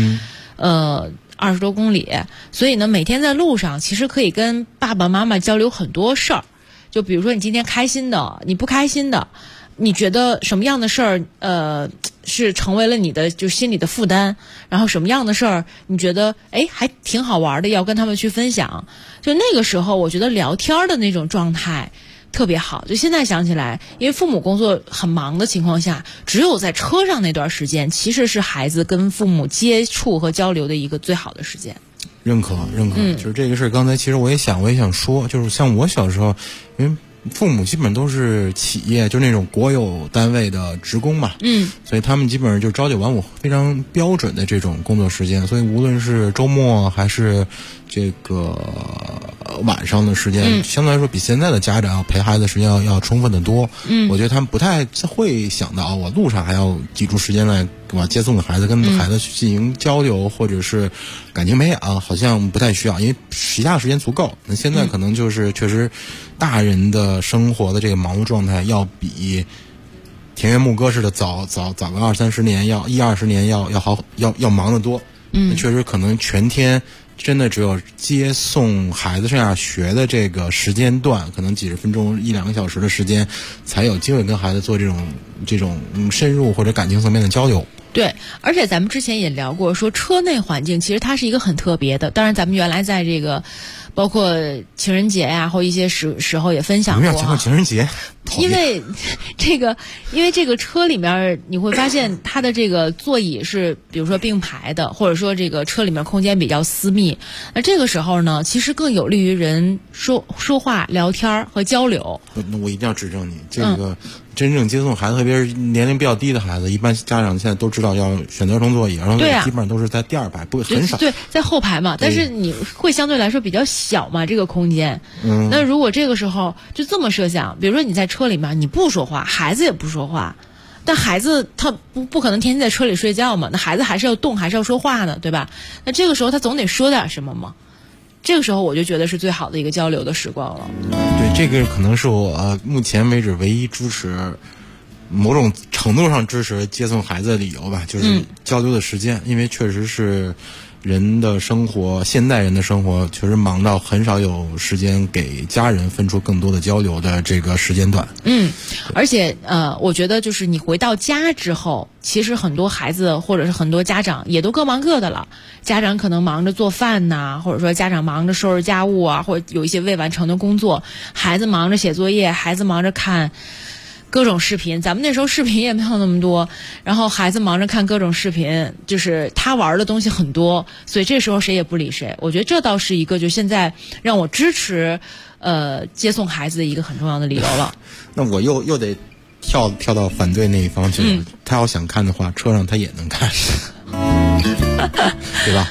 Speaker 4: ，20多公里，所以呢每天在路上其实可以跟爸爸妈妈交流很多事儿，就比如说你今天开心的，你不开心的，你觉得什么样的事儿是成为了你的就心里的负担，然后什么样的事儿你觉得还挺好玩的，要跟他们去分享。就那个时候我觉得聊天的那种状态特别好。就现在想起来，因为父母工作很忙的情况下，只有在车上那段时间其实是孩子跟父母接触和交流的一个最好的时间。
Speaker 8: 认可就是这个事儿刚才其实我也想说，就是像我小时候因为父母基本都是企业，就那种国有单位的职工嘛，所以他们基本上就朝9晚5，非常标准的这种工作时间。所以无论是周末还是这个晚上的时间，相对来说比现在的家长陪孩子的时间要充分的多。我觉得他们不太会想到我路上还要挤出时间来接送孩子，跟孩子去进行交流，或者是感情培养，好像不太需要，因为其他时间足够。那现在可能就是确实大人的生活的这个忙碌状态要比田园牧歌似的早个20-30年，要20年要忙得多。确实可能全天真的只有接送孩子上下学的这个时间段，可能几十分钟1-2个小时的时间，才有机会跟孩子做这种深入或者感情层面的交流。
Speaker 4: 对，而且咱们之前也聊过，说车内环境其实它是一个很特别的。当然咱们原来在这个包括情人节呀或一些时候也分享过。
Speaker 8: 没有讲过情人节，
Speaker 4: 因为这个车里面你会发现它的这个座椅是比如说并排的，或者说这个车里面空间比较私密，那这个时候呢其实更有利于人说话聊天和交流。
Speaker 8: 那我一定要指正你，这个真正接送孩子，特别是年龄比较低的孩子，一般家长现在都知道要选择儿童座椅，儿童座椅基本上都是在第2排，不很少。
Speaker 4: 对，在后排嘛，但是你会相对来说比较小嘛，这个空间。那如果这个时候就这么设想，比如说你在车里面你不说话，孩子也不说话，但孩子他不可能天天在车里睡觉嘛，那孩子还是要动，还是要说话的，对吧？那这个时候他总得说点什么嘛。这个时候我就觉得是最好的一个交流的时光了。
Speaker 8: 对，这个可能是我目前为止唯一支持，某种程度上支持接送孩子的理由吧，就是交流的时间。因为确实是人的生活，现代人的生活确实忙到很少有时间给家人分出更多的交流的这个时间段。
Speaker 4: 而且我觉得就是你回到家之后，其实很多孩子或者是很多家长也都各忙各的了。家长可能忙着做饭呐，或者说家长忙着收拾家务啊，或者有一些未完成的工作，孩子忙着写作业，孩子忙着看各种视频。咱们那时候视频也没有那么多，然后孩子忙着看各种视频，就是他玩的东西很多，所以这时候谁也不理谁。我觉得这倒是一个就现在让我支持接送孩子的一个很重要的理由了。
Speaker 8: 那我又得跳到反对那一方去了。他要想看的话，车上他也能看。对吧？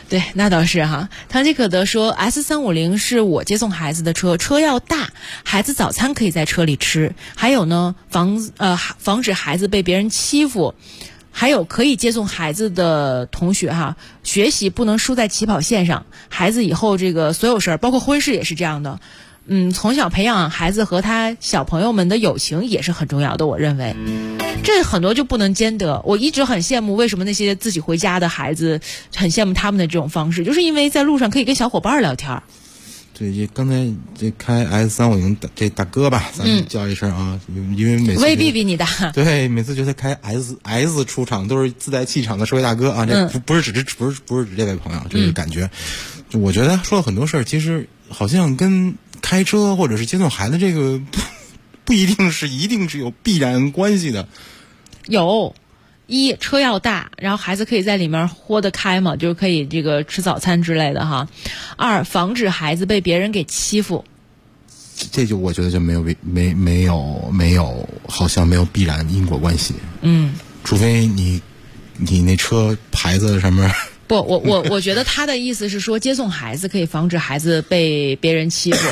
Speaker 4: 对，那倒是哈。堂吉可德说 ，S350是我接送孩子的车，车要大，孩子早餐可以在车里吃。还有呢，防止孩子被别人欺负。还有可以接送孩子的同学哈，学习不能输在起跑线上。孩子以后这个所有事儿，包括婚事也是这样的。从小培养孩子和他小朋友们的友情也是很重要的，我认为。这很多就不能兼得。我一直很羡慕为什么那些自己回家的孩子很羡慕他们的这种方式，就是因为在路上可以跟小伙伴聊天。
Speaker 8: 对，刚才这开 S350这大哥吧，咱们叫一声啊，因为每次
Speaker 4: 未必比你大。
Speaker 8: 对，每次觉得开 S 出场都是自带气场的社会大哥啊，这不是指这位朋友，这是感觉。就我觉得说了很多事儿，其实好像跟开车或者是接送孩子这个不一定是有必然关系的。
Speaker 4: 有。一，车要大，然后孩子可以在里面豁得开嘛，就是可以这个吃早餐之类的哈。二，防止孩子被别人给欺负。
Speaker 8: 这就我觉得就没有，好像没有必然因果关系。除非你那车牌子上面。
Speaker 4: 不，我觉得他的意思是说，接送孩子可以防止孩子被别人欺负。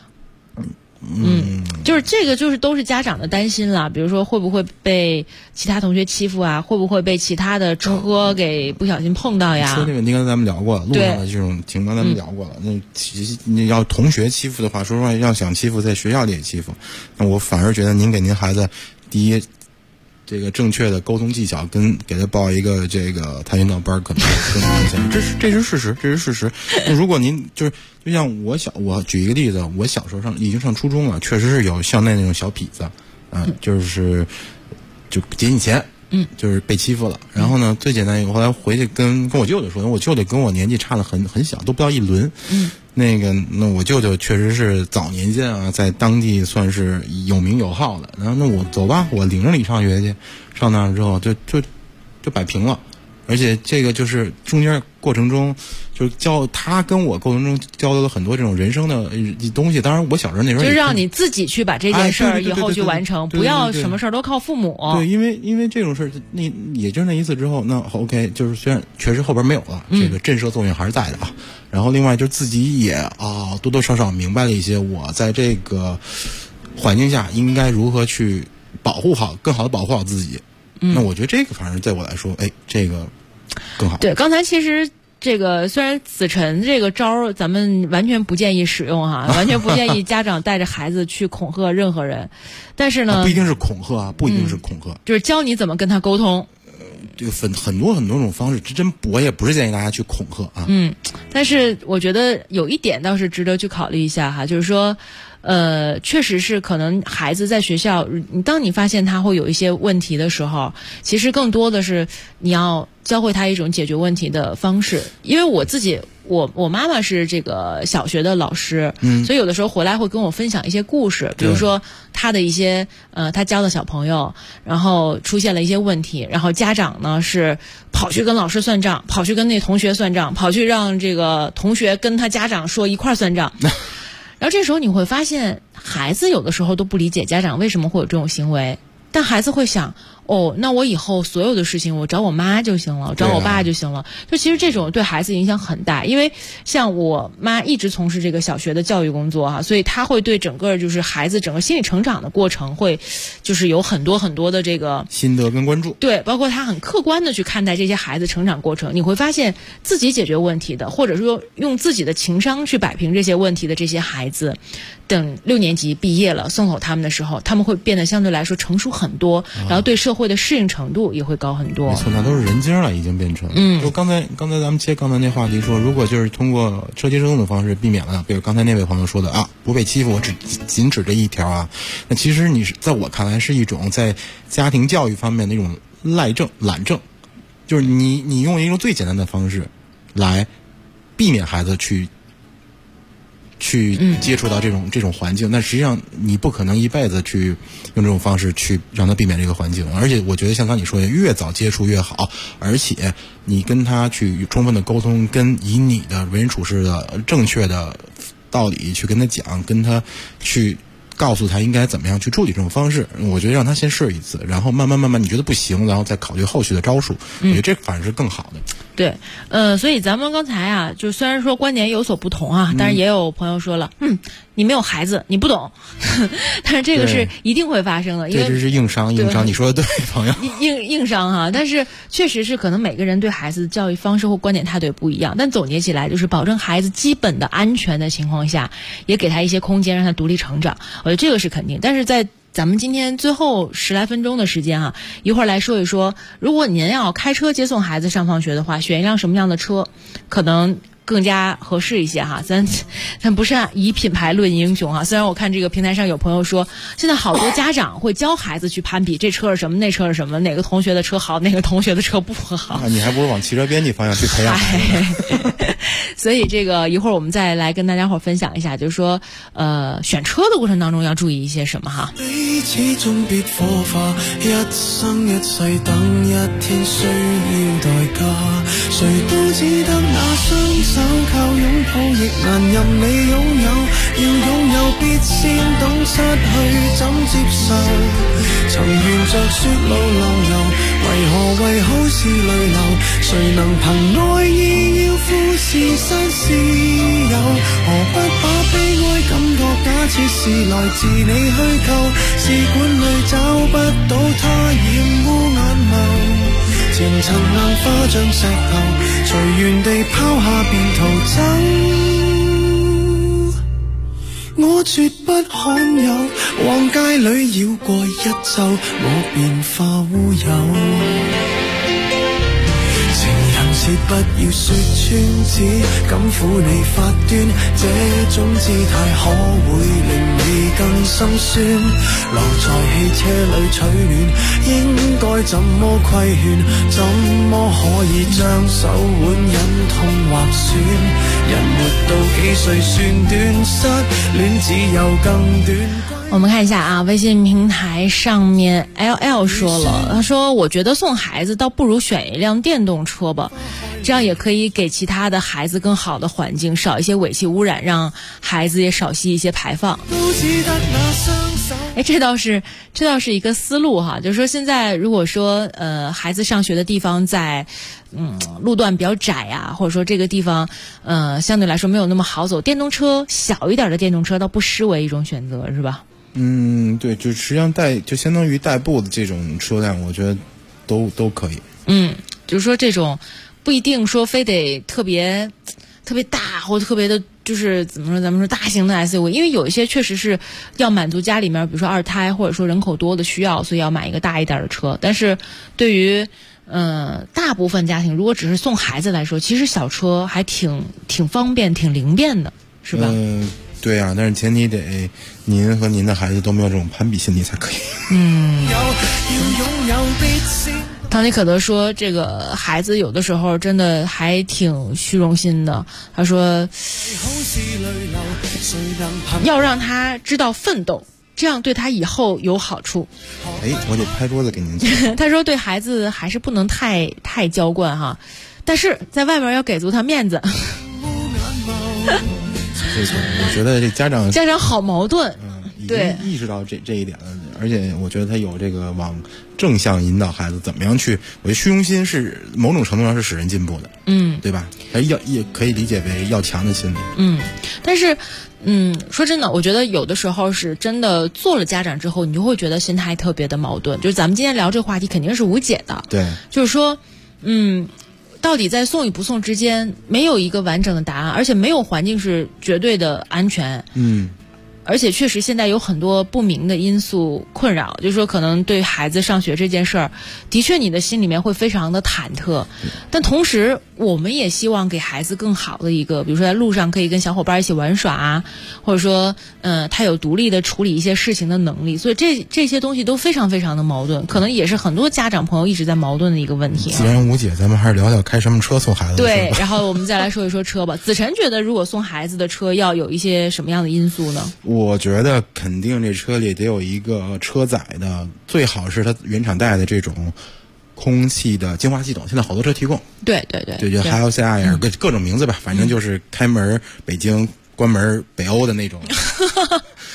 Speaker 4: 就是这个，就是都是家长的担心了。比如说，会不会被其他同学欺负啊？会不会被其他的车给不小心碰到呀？
Speaker 8: 车这个问题刚才咱们聊过了，路上的这种情况咱们聊过了。那要同学欺负的话，说实话，要想欺负，在学校里也欺负。那我反而觉得，您给您孩子第一，这个正确的沟通技巧，跟给他报一个这个跆拳道班可能更明显。这是事实。那如果您就像我举一个例子，我小时候已经上初中了，确实是有校内那种小痞子，就劫你钱，就是被欺负了。然后呢，最简单，我后来回去跟我舅舅说，我舅舅跟我年纪差得很小，都不到一轮。那我舅舅确实是早年间啊，在当地算是有名有号的。然后那我走吧，我领着你上学去，上那之后就摆平了。而且这个就是中间过程中，就是他跟我过程中交流了很多这种人生的东西。当然，我小时候那时候
Speaker 4: 就让你自己去把这件事儿以后去完成，不要什么事儿都靠父母。
Speaker 8: 对，因为这种事儿，那也就是那一次之后，那 OK， 就是虽然确实后边没有了，这个震慑作用还是在的啊。然后另外就自己也多多少少明白了一些，我在这个环境下应该如何去更好的保护好自己。那我觉得这个反正对我来说，这个更好。
Speaker 4: 对，刚才其实这个虽然子晨这个招咱们完全不建议使用哈，完全不建议家长带着孩子去恐吓任何人，但是呢，
Speaker 8: 不一定是恐吓啊，不一定是恐吓，
Speaker 4: 就是教你怎么跟他沟通。
Speaker 8: 这个很多种方式，我也不是建议大家去恐吓啊。
Speaker 4: 但是我觉得有一点倒是值得去考虑一下哈，就是说。确实是可能孩子在学校，当你发现他会有一些问题的时候，其实更多的是你要教会他一种解决问题的方式。因为我妈妈是这个小学的老师，所以有的时候回来会跟我分享一些故事，比如说他的一些他教的小朋友，然后出现了一些问题，然后家长呢是跑去跟老师算账，跑去跟那同学算账，跑去让这个同学跟他家长说一块算账。然后这时候你会发现，孩子有的时候都不理解家长为什么会有这种行为，但孩子会想，那我以后所有的事情我找我妈就行了，找我爸就行了。就其实这种对孩子影响很大，因为像我妈一直从事这个小学的教育工作哈，所以她会对整个就是孩子整个心理成长的过程会就是有很多很多的这个
Speaker 8: 心得跟关注。对，
Speaker 4: 包括她很客观的去看待这些孩子成长过程，你会发现自己解决问题的，或者说用自己的情商去摆平这些问题的这些孩子，等6年级毕业了送走他们的时候，他们会变得相对来说成熟很多，然后对社会的适应程度也会高很多。
Speaker 8: 没错，那都是人精了，已经变成。就刚才咱们接刚才那话题说，如果就是通过车接车送的方式避免了，比如刚才那位朋友说的不被欺负，我仅指这一条啊。那其实你是在我看来是一种在家庭教育方面的一种懒政，就是你用一种最简单的方式来避免孩子去接触到这种环境，那实际上你不可能一辈子去用这种方式去让他避免这个环境。而且我觉得像刚你说的，越早接触越好，而且你跟他去充分的沟通，跟以你的为人处事的正确的道理去跟他讲，跟他去告诉他应该怎么样去处理这种方式。我觉得让他先试一次，然后慢慢你觉得不行，然后再考虑后续的招数。我觉得这反而是更好的。
Speaker 4: 对，所以咱们刚才啊，就虽然说观点有所不同啊，但是也有朋友说了，你没有孩子，你不懂，但是这个是一定会发生的，因为
Speaker 8: 这是硬伤，你说的对，朋友，
Speaker 4: 硬伤哈。但是确实是可能每个人对孩子的教育方式或观点态度也不一样，但总结起来就是保证孩子基本的安全的情况下，也给他一些空间，让他独立成长，我觉得这个是肯定。但是在咱们今天最后10来分钟的时间啊，一会儿来说一说，如果您要开车接送孩子上放学的话，选一辆什么样的车可能更加合适一些哈。咱不是以品牌论英雄哈。虽然我看这个平台上有朋友说，现在好多家长会教孩子去攀比，这车是什么，那车是什么，哪个同学的车好，哪个同学的车不好。
Speaker 8: 你还不如往汽车编辑方向去培养。
Speaker 4: 所以这个一会儿我们再来跟大家伙分享一下，就是说选车的过程当中要注意一些什么哈。
Speaker 9: 彼此终必火花，一生一世等一天需要代價，誰都只得那雙手靠擁抱亦難任你擁有，要擁有必先懂失去怎接受，曾沿着雪路浪遊，為好事淚流，誰能憑愛意要富士山私有，何不把悲哀感覺假設是來自你虛構，試管裏找不到它染污眼眸，前塵硬化像石頭，隨緣地拋下便逃走，我絕不罕有，往街裏繞過一晝，我便化烏有。切不要說穿，只敢撫你發端，這種姿態可會令你更心酸，留在汽車裏取暖，應該怎麼規勸，怎麼可以將手腕忍痛劃損，人活到幾歲算短，失戀只有更短。
Speaker 4: 我们看一下啊，微信平台上面 LL 说了，他说我觉得送孩子倒不如选一辆电动车吧，这样也可以给其他的孩子更好的环境，少一些尾气污染，让孩子也少吸一些排放。这倒是一个思路哈，就是说现在如果说孩子上学的地方在路段比较窄啊，或者说这个地方相对来说没有那么好走，电动车小一点的电动车倒不失为一种选择，是吧？
Speaker 8: 对，就实际上就相当于代步的这种车辆，我觉得都可以。
Speaker 4: 就是说这种不一定说非得特别大或特别的，就是怎么说，咱们说大型的 SUV， 因为有一些确实是要满足家里面比如说2胎或者说人口多的需要，所以要买一个大一点的车。但是对于大部分家庭，如果只是送孩子来说，其实小车还挺方便挺灵便的，是吧？
Speaker 8: 对啊，但是前提得您和您的孩子都没有这种攀比心理才可以。
Speaker 4: 唐吉可德说，这个孩子有的时候真的还挺虚荣心的。他说，要让他知道奋斗，这样对他以后有好处。
Speaker 8: 我得拍桌子给您讲。
Speaker 4: 他说，对孩子还是不能太娇惯哈，但是在外面要给足他面子。
Speaker 8: 我觉得这家长
Speaker 4: 好矛盾，对，
Speaker 8: 意识到这一点了，而且我觉得他有这个往正向引导孩子怎么样去，我觉得虚荣心是某种程度上是使人进步的，对吧？也可以理解为要强的心理，
Speaker 4: 但是说真的，我觉得有的时候是真的做了家长之后，你就会觉得心态特别的矛盾。就是咱们今天聊这个话题肯定是无解的，
Speaker 8: 对，
Speaker 4: 就是说到底在送与不送之间没有一个完整的答案，而且没有环境是绝对的安全。而且确实现在有很多不明的因素困扰，就是说可能对孩子上学这件事儿，的确你的心里面会非常的忐忑，但同时我们也希望给孩子更好的一个，比如说在路上可以跟小伙伴一起玩耍啊，或者说他有独立的处理一些事情的能力，所以这些东西都非常非常的矛盾，可能也是很多家长朋友一直在矛盾的一个问题。
Speaker 8: 既然无解，咱们还是聊聊开什么车送孩子。
Speaker 4: 对，然后我们再来说一说车吧。子晨觉得如果送孩子的车要有一些什么样的因素呢？
Speaker 8: 我觉得肯定这车里得有一个车载的，最好是它原厂带的这种空气的净化系统，现在好多车提供。
Speaker 4: 对，
Speaker 8: 就还有 CR 各种名字吧，反正就是开门北京关门北欧的那种。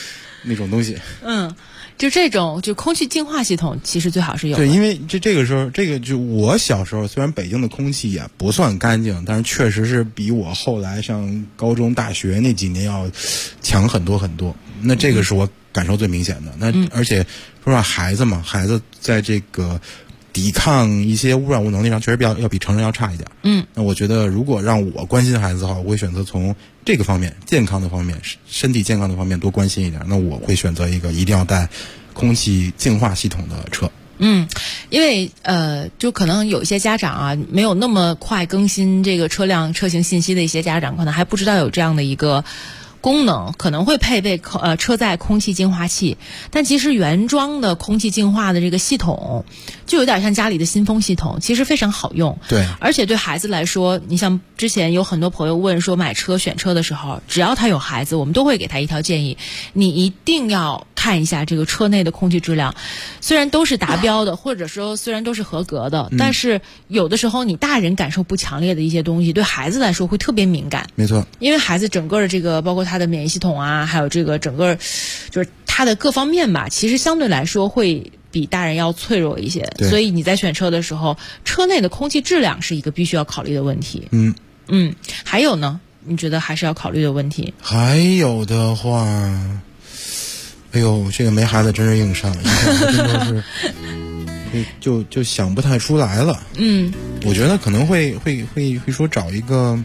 Speaker 8: 那种东西。
Speaker 4: 就这种就空气净化系统其实最好是有的。
Speaker 8: 对，因为这个时候，这个就我小时候，虽然北京的空气也不算干净，但是确实是比我后来上高中、大学那几年要强很多很多。那这个是我感受最明显的。那而且说实话，孩子嘛，孩子在这个抵抗一些污染物能力上，确实要比成人要差一点。那我觉得，如果让我关心孩子的话，我会选择从这个方面，健康的方面，身体健康的方面多关心一点。那我会选择一个一定要带空气净化系统的车。
Speaker 4: 因为就可能有一些家长啊，没有那么快更新这个车型信息的一些家长，可能还不知道有这样的一个功能，可能会配备车载空气净化器，但其实原装的空气净化的这个系统就有点像家里的新风系统，其实非常好用。
Speaker 8: 对，
Speaker 4: 而且对孩子来说，你像之前有很多朋友问说买车选车的时候，只要他有孩子，我们都会给他一条建议，你一定要看一下这个车内的空气质量，虽然都是达标的，或者说虽然都是合格的，但是有的时候你大人感受不强烈的一些东西，对孩子来说会特别敏感。
Speaker 8: 没错，
Speaker 4: 因为孩子整个的这个包括他的免疫系统啊，还有这个整个就是他的各方面吧，其实相对来说会比大人要脆弱一些。所以你在选车的时候，车内的空气质量是一个必须要考虑的问题。还有呢？你觉得还是要考虑的问题？
Speaker 8: 还有的话，哎呦，这个没孩子真是硬伤，一看真的是就想不太出来了。我觉得可能会说找一个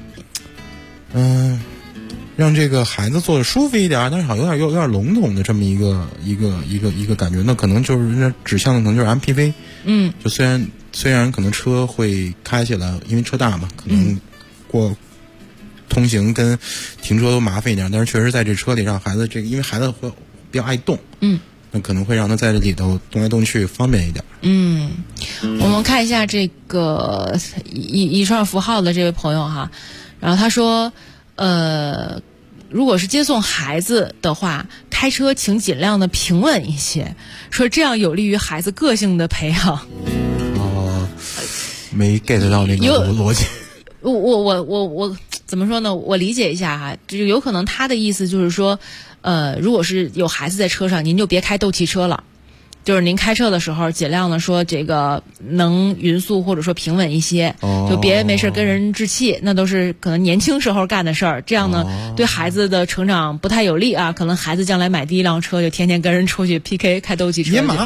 Speaker 8: 让这个孩子坐得舒服一点，但是好像有点笼统的这么一个感觉。那可能就是指向的可能就是 MPV。就虽然可能车会开起来，因为车大嘛，可能过通行跟停车都麻烦一点，但是确实在这车里让孩子因为孩子会比较爱动，那可能会让他在这里头动来动去方便一点。
Speaker 4: 我们看一下这个一串符号的这位朋友哈，然后他说如果是接送孩子的话，开车请尽量的平稳一些，说这样有利于孩子个性的培养。
Speaker 8: 没 get 到那个逻辑。
Speaker 4: 我怎么说呢？我理解一下哈，就是有可能他的意思就是说，如果是有孩子在车上，您就别开斗气车了。就是您开车的时候，尽量的说这个能匀速或者说平稳一些，就别没事跟人置气，那都是可能年轻时候干的事儿。这样呢，对孩子的成长不太有利啊。可能孩子将来买第一辆车，就天天跟人出去 PK 开斗气车。
Speaker 8: 野马，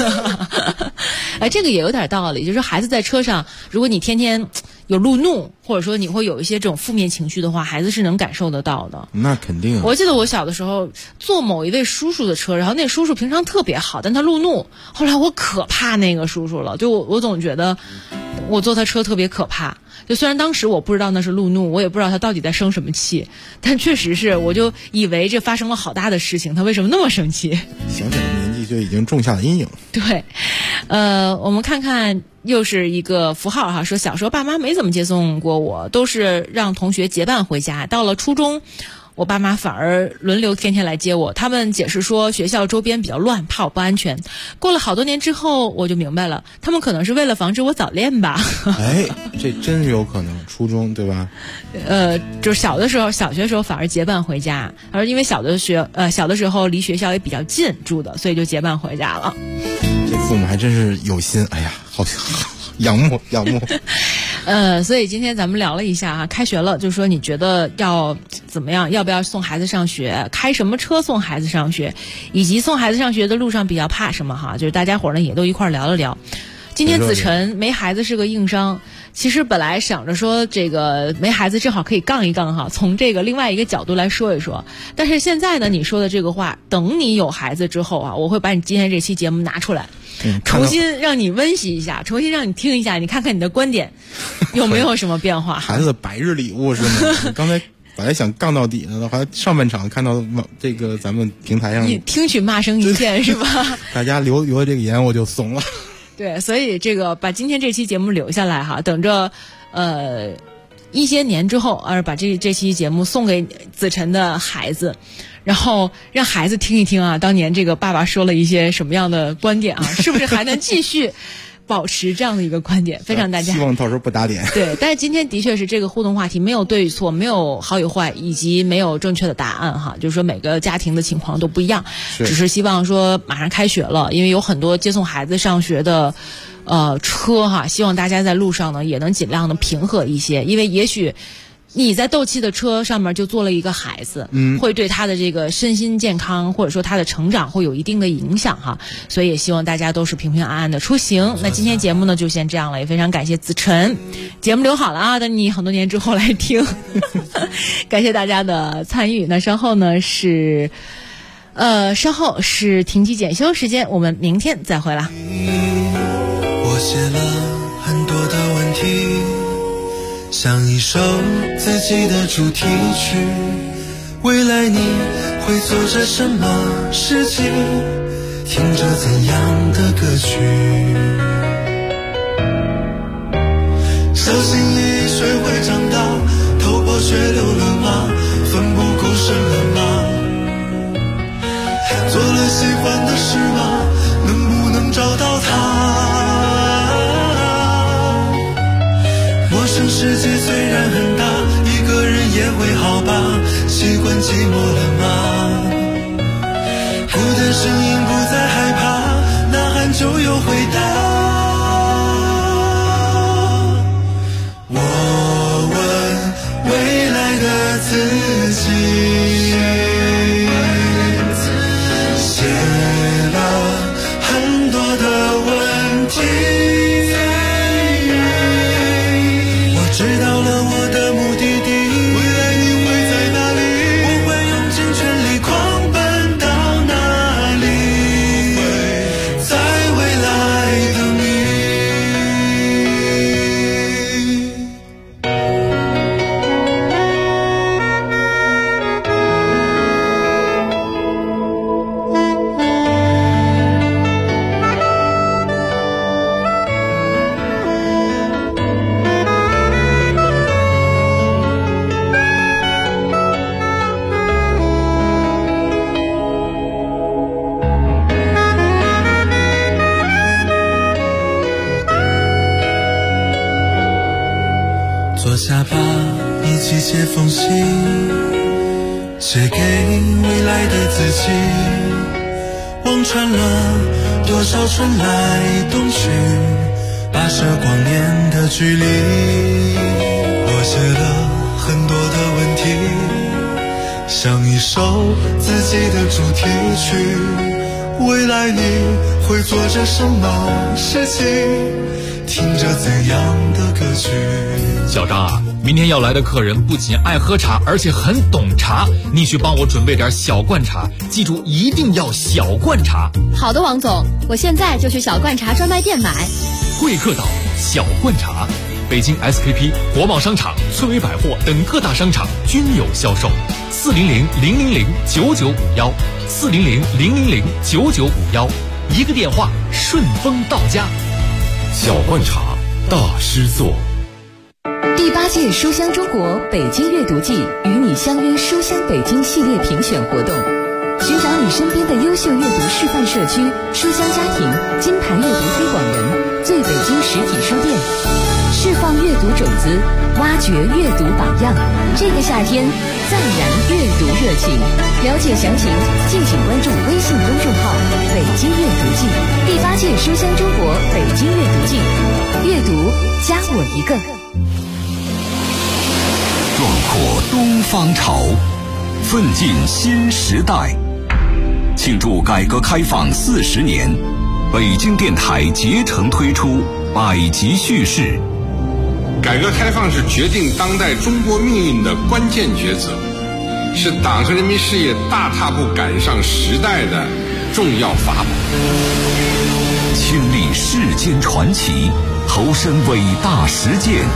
Speaker 4: 这个也有点道理。就是孩子在车上，如果你天天有路怒，或者说你会有一些这种负面情绪的话，孩子是能感受得到的。
Speaker 8: 那肯定。
Speaker 4: 我记得我小的时候坐某一位叔叔的车，然后那叔叔平常特别好，但他路怒，后来我可怕那个叔叔了，就我总觉得我坐他车特别可怕。就虽然当时我不知道那是路怒，我也不知道他到底在生什么气，但确实是我就以为这发生了好大的事情，他为什么那么生气？
Speaker 8: 小小的年纪就已经种下了阴影。
Speaker 4: 对，我们看看又是一个符号哈，说小时候爸妈没怎么接送过我，都是让同学结伴回家。到了初中，我爸妈反而轮流天天来接我，他们解释说学校周边比较乱，怕我不安全。过了好多年之后，我就明白了，他们可能是为了防止我早恋吧。
Speaker 8: 这真有可能，初中对吧？
Speaker 4: 就是小的时候，小学的时候反而结伴回家，而因为小的时候离学校也比较近住的，所以就结伴回家了。
Speaker 8: 这父母还真是有心，哎呀，好仰慕。
Speaker 4: 所以今天咱们聊了一下哈，开学了，就是说你觉得要怎么样，要不要送孩子上学，开什么车送孩子上学，以及送孩子上学的路上比较怕什么哈，就是大家伙呢也都一块聊了聊。今天子晨没孩子是个硬伤，其实本来想着说这个没孩子正好可以杠一杠哈，从这个另外一个角度来说一说。但是现在呢，你说的这个话，等你有孩子之后啊，我会把你今天这期节目拿出来，重新让你温习一下，重新让你听一下，你看看你的观点有没有什么变化。
Speaker 8: 孩子的百日礼物是吗？刚才本来想杠到底的，还上半场看到这个咱们平台上，
Speaker 4: 你听取骂声一片是吧？
Speaker 8: 大家留这个言我就怂了。
Speaker 4: 对，所以这个把今天这期节目留下来哈，等着一些年之后，把这期节目送给子晨的孩子，然后让孩子听一听啊，当年这个爸爸说了一些什么样的观点啊，是不是还能继续保持这样的一个观点，非常大家
Speaker 8: 希望到时候不打脸。
Speaker 4: 对，但是今天的确是这个互动话题没有对与错，没有好与坏，以及没有正确的答案哈，就是说每个家庭的情况都不一样，只是希望说马上开学了，因为有很多接送孩子上学的车哈，希望大家在路上呢也能尽量的平和一些，因为也许你在斗气的车上面就坐了一个孩子，会对他的这个身心健康或者说他的成长会有一定的影响哈，所以也希望大家都是平平安安的出行。那今天节目呢就先这样了，也非常感谢子晨，节目留好了啊，等你很多年之后来听，感谢大家的参与。那稍后是停机检修时间，我们明天再会啦。
Speaker 9: 我写了很多的问题，像一首自己的主题曲，未来你会做着什么事情，听着怎样的歌曲，小心翼翼学会长大，头破血流了吗？奋不顾身了吗？做了喜欢的事吗？能不能找到他？陌生世界虽然很大，一个人也会好吧，习惯寂寞了吗？孤单声音不再害怕，呐喊就有回答。我问未来的自己，写了很多的问题，知道了我的目的地，未来你会在哪里？我会用尽全力狂奔到哪里？我会在未来等你。坐下吧，一起写封信，写给未来的自己。望穿了多少春来冬去，跋涉光年的距离。我写了很多的问题，像一首自己的主题曲。未来你会做着什么事情？听着怎样的歌曲？
Speaker 13: 小张啊，明天要来的客人不仅爱喝茶，而且很懂茶，你去帮我准备点小罐茶，记住一定要小罐茶。
Speaker 6: 好的，王总，我现在就去小罐茶专卖店买。
Speaker 13: 贵客岛小罐茶，北京 SKP、国贸商场、翠微百货等各大商场均有销售。400-000-9951，400-000-9951，一个电话顺丰到家。
Speaker 2: 小罐茶大师作。
Speaker 14: 第8届书香中国北京阅读季与你相约书香北京系列评选活动，寻找你身边的优秀阅读示范社区、书香家庭、金牌阅读推广人、最北京实体书店，释放阅读种子，挖掘阅读榜样。这个夏天再燃阅读热情。了解详情，敬请关注微信公众号“北京阅读季”。第8届书香中国北京阅读季，阅读加我一个。
Speaker 15: 壮阔东方潮，奋进新时代。庆祝改革开放40年，北京电台竭诚推出百集叙事。
Speaker 16: 改革开放是决定当代中国命运的关键抉择，是党和人民事业大踏步赶上时代的重要法宝。
Speaker 15: 亲历世间传奇，投身伟大实践，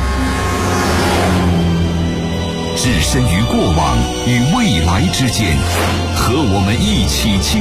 Speaker 15: 置身于过往与未来之间，和我们一起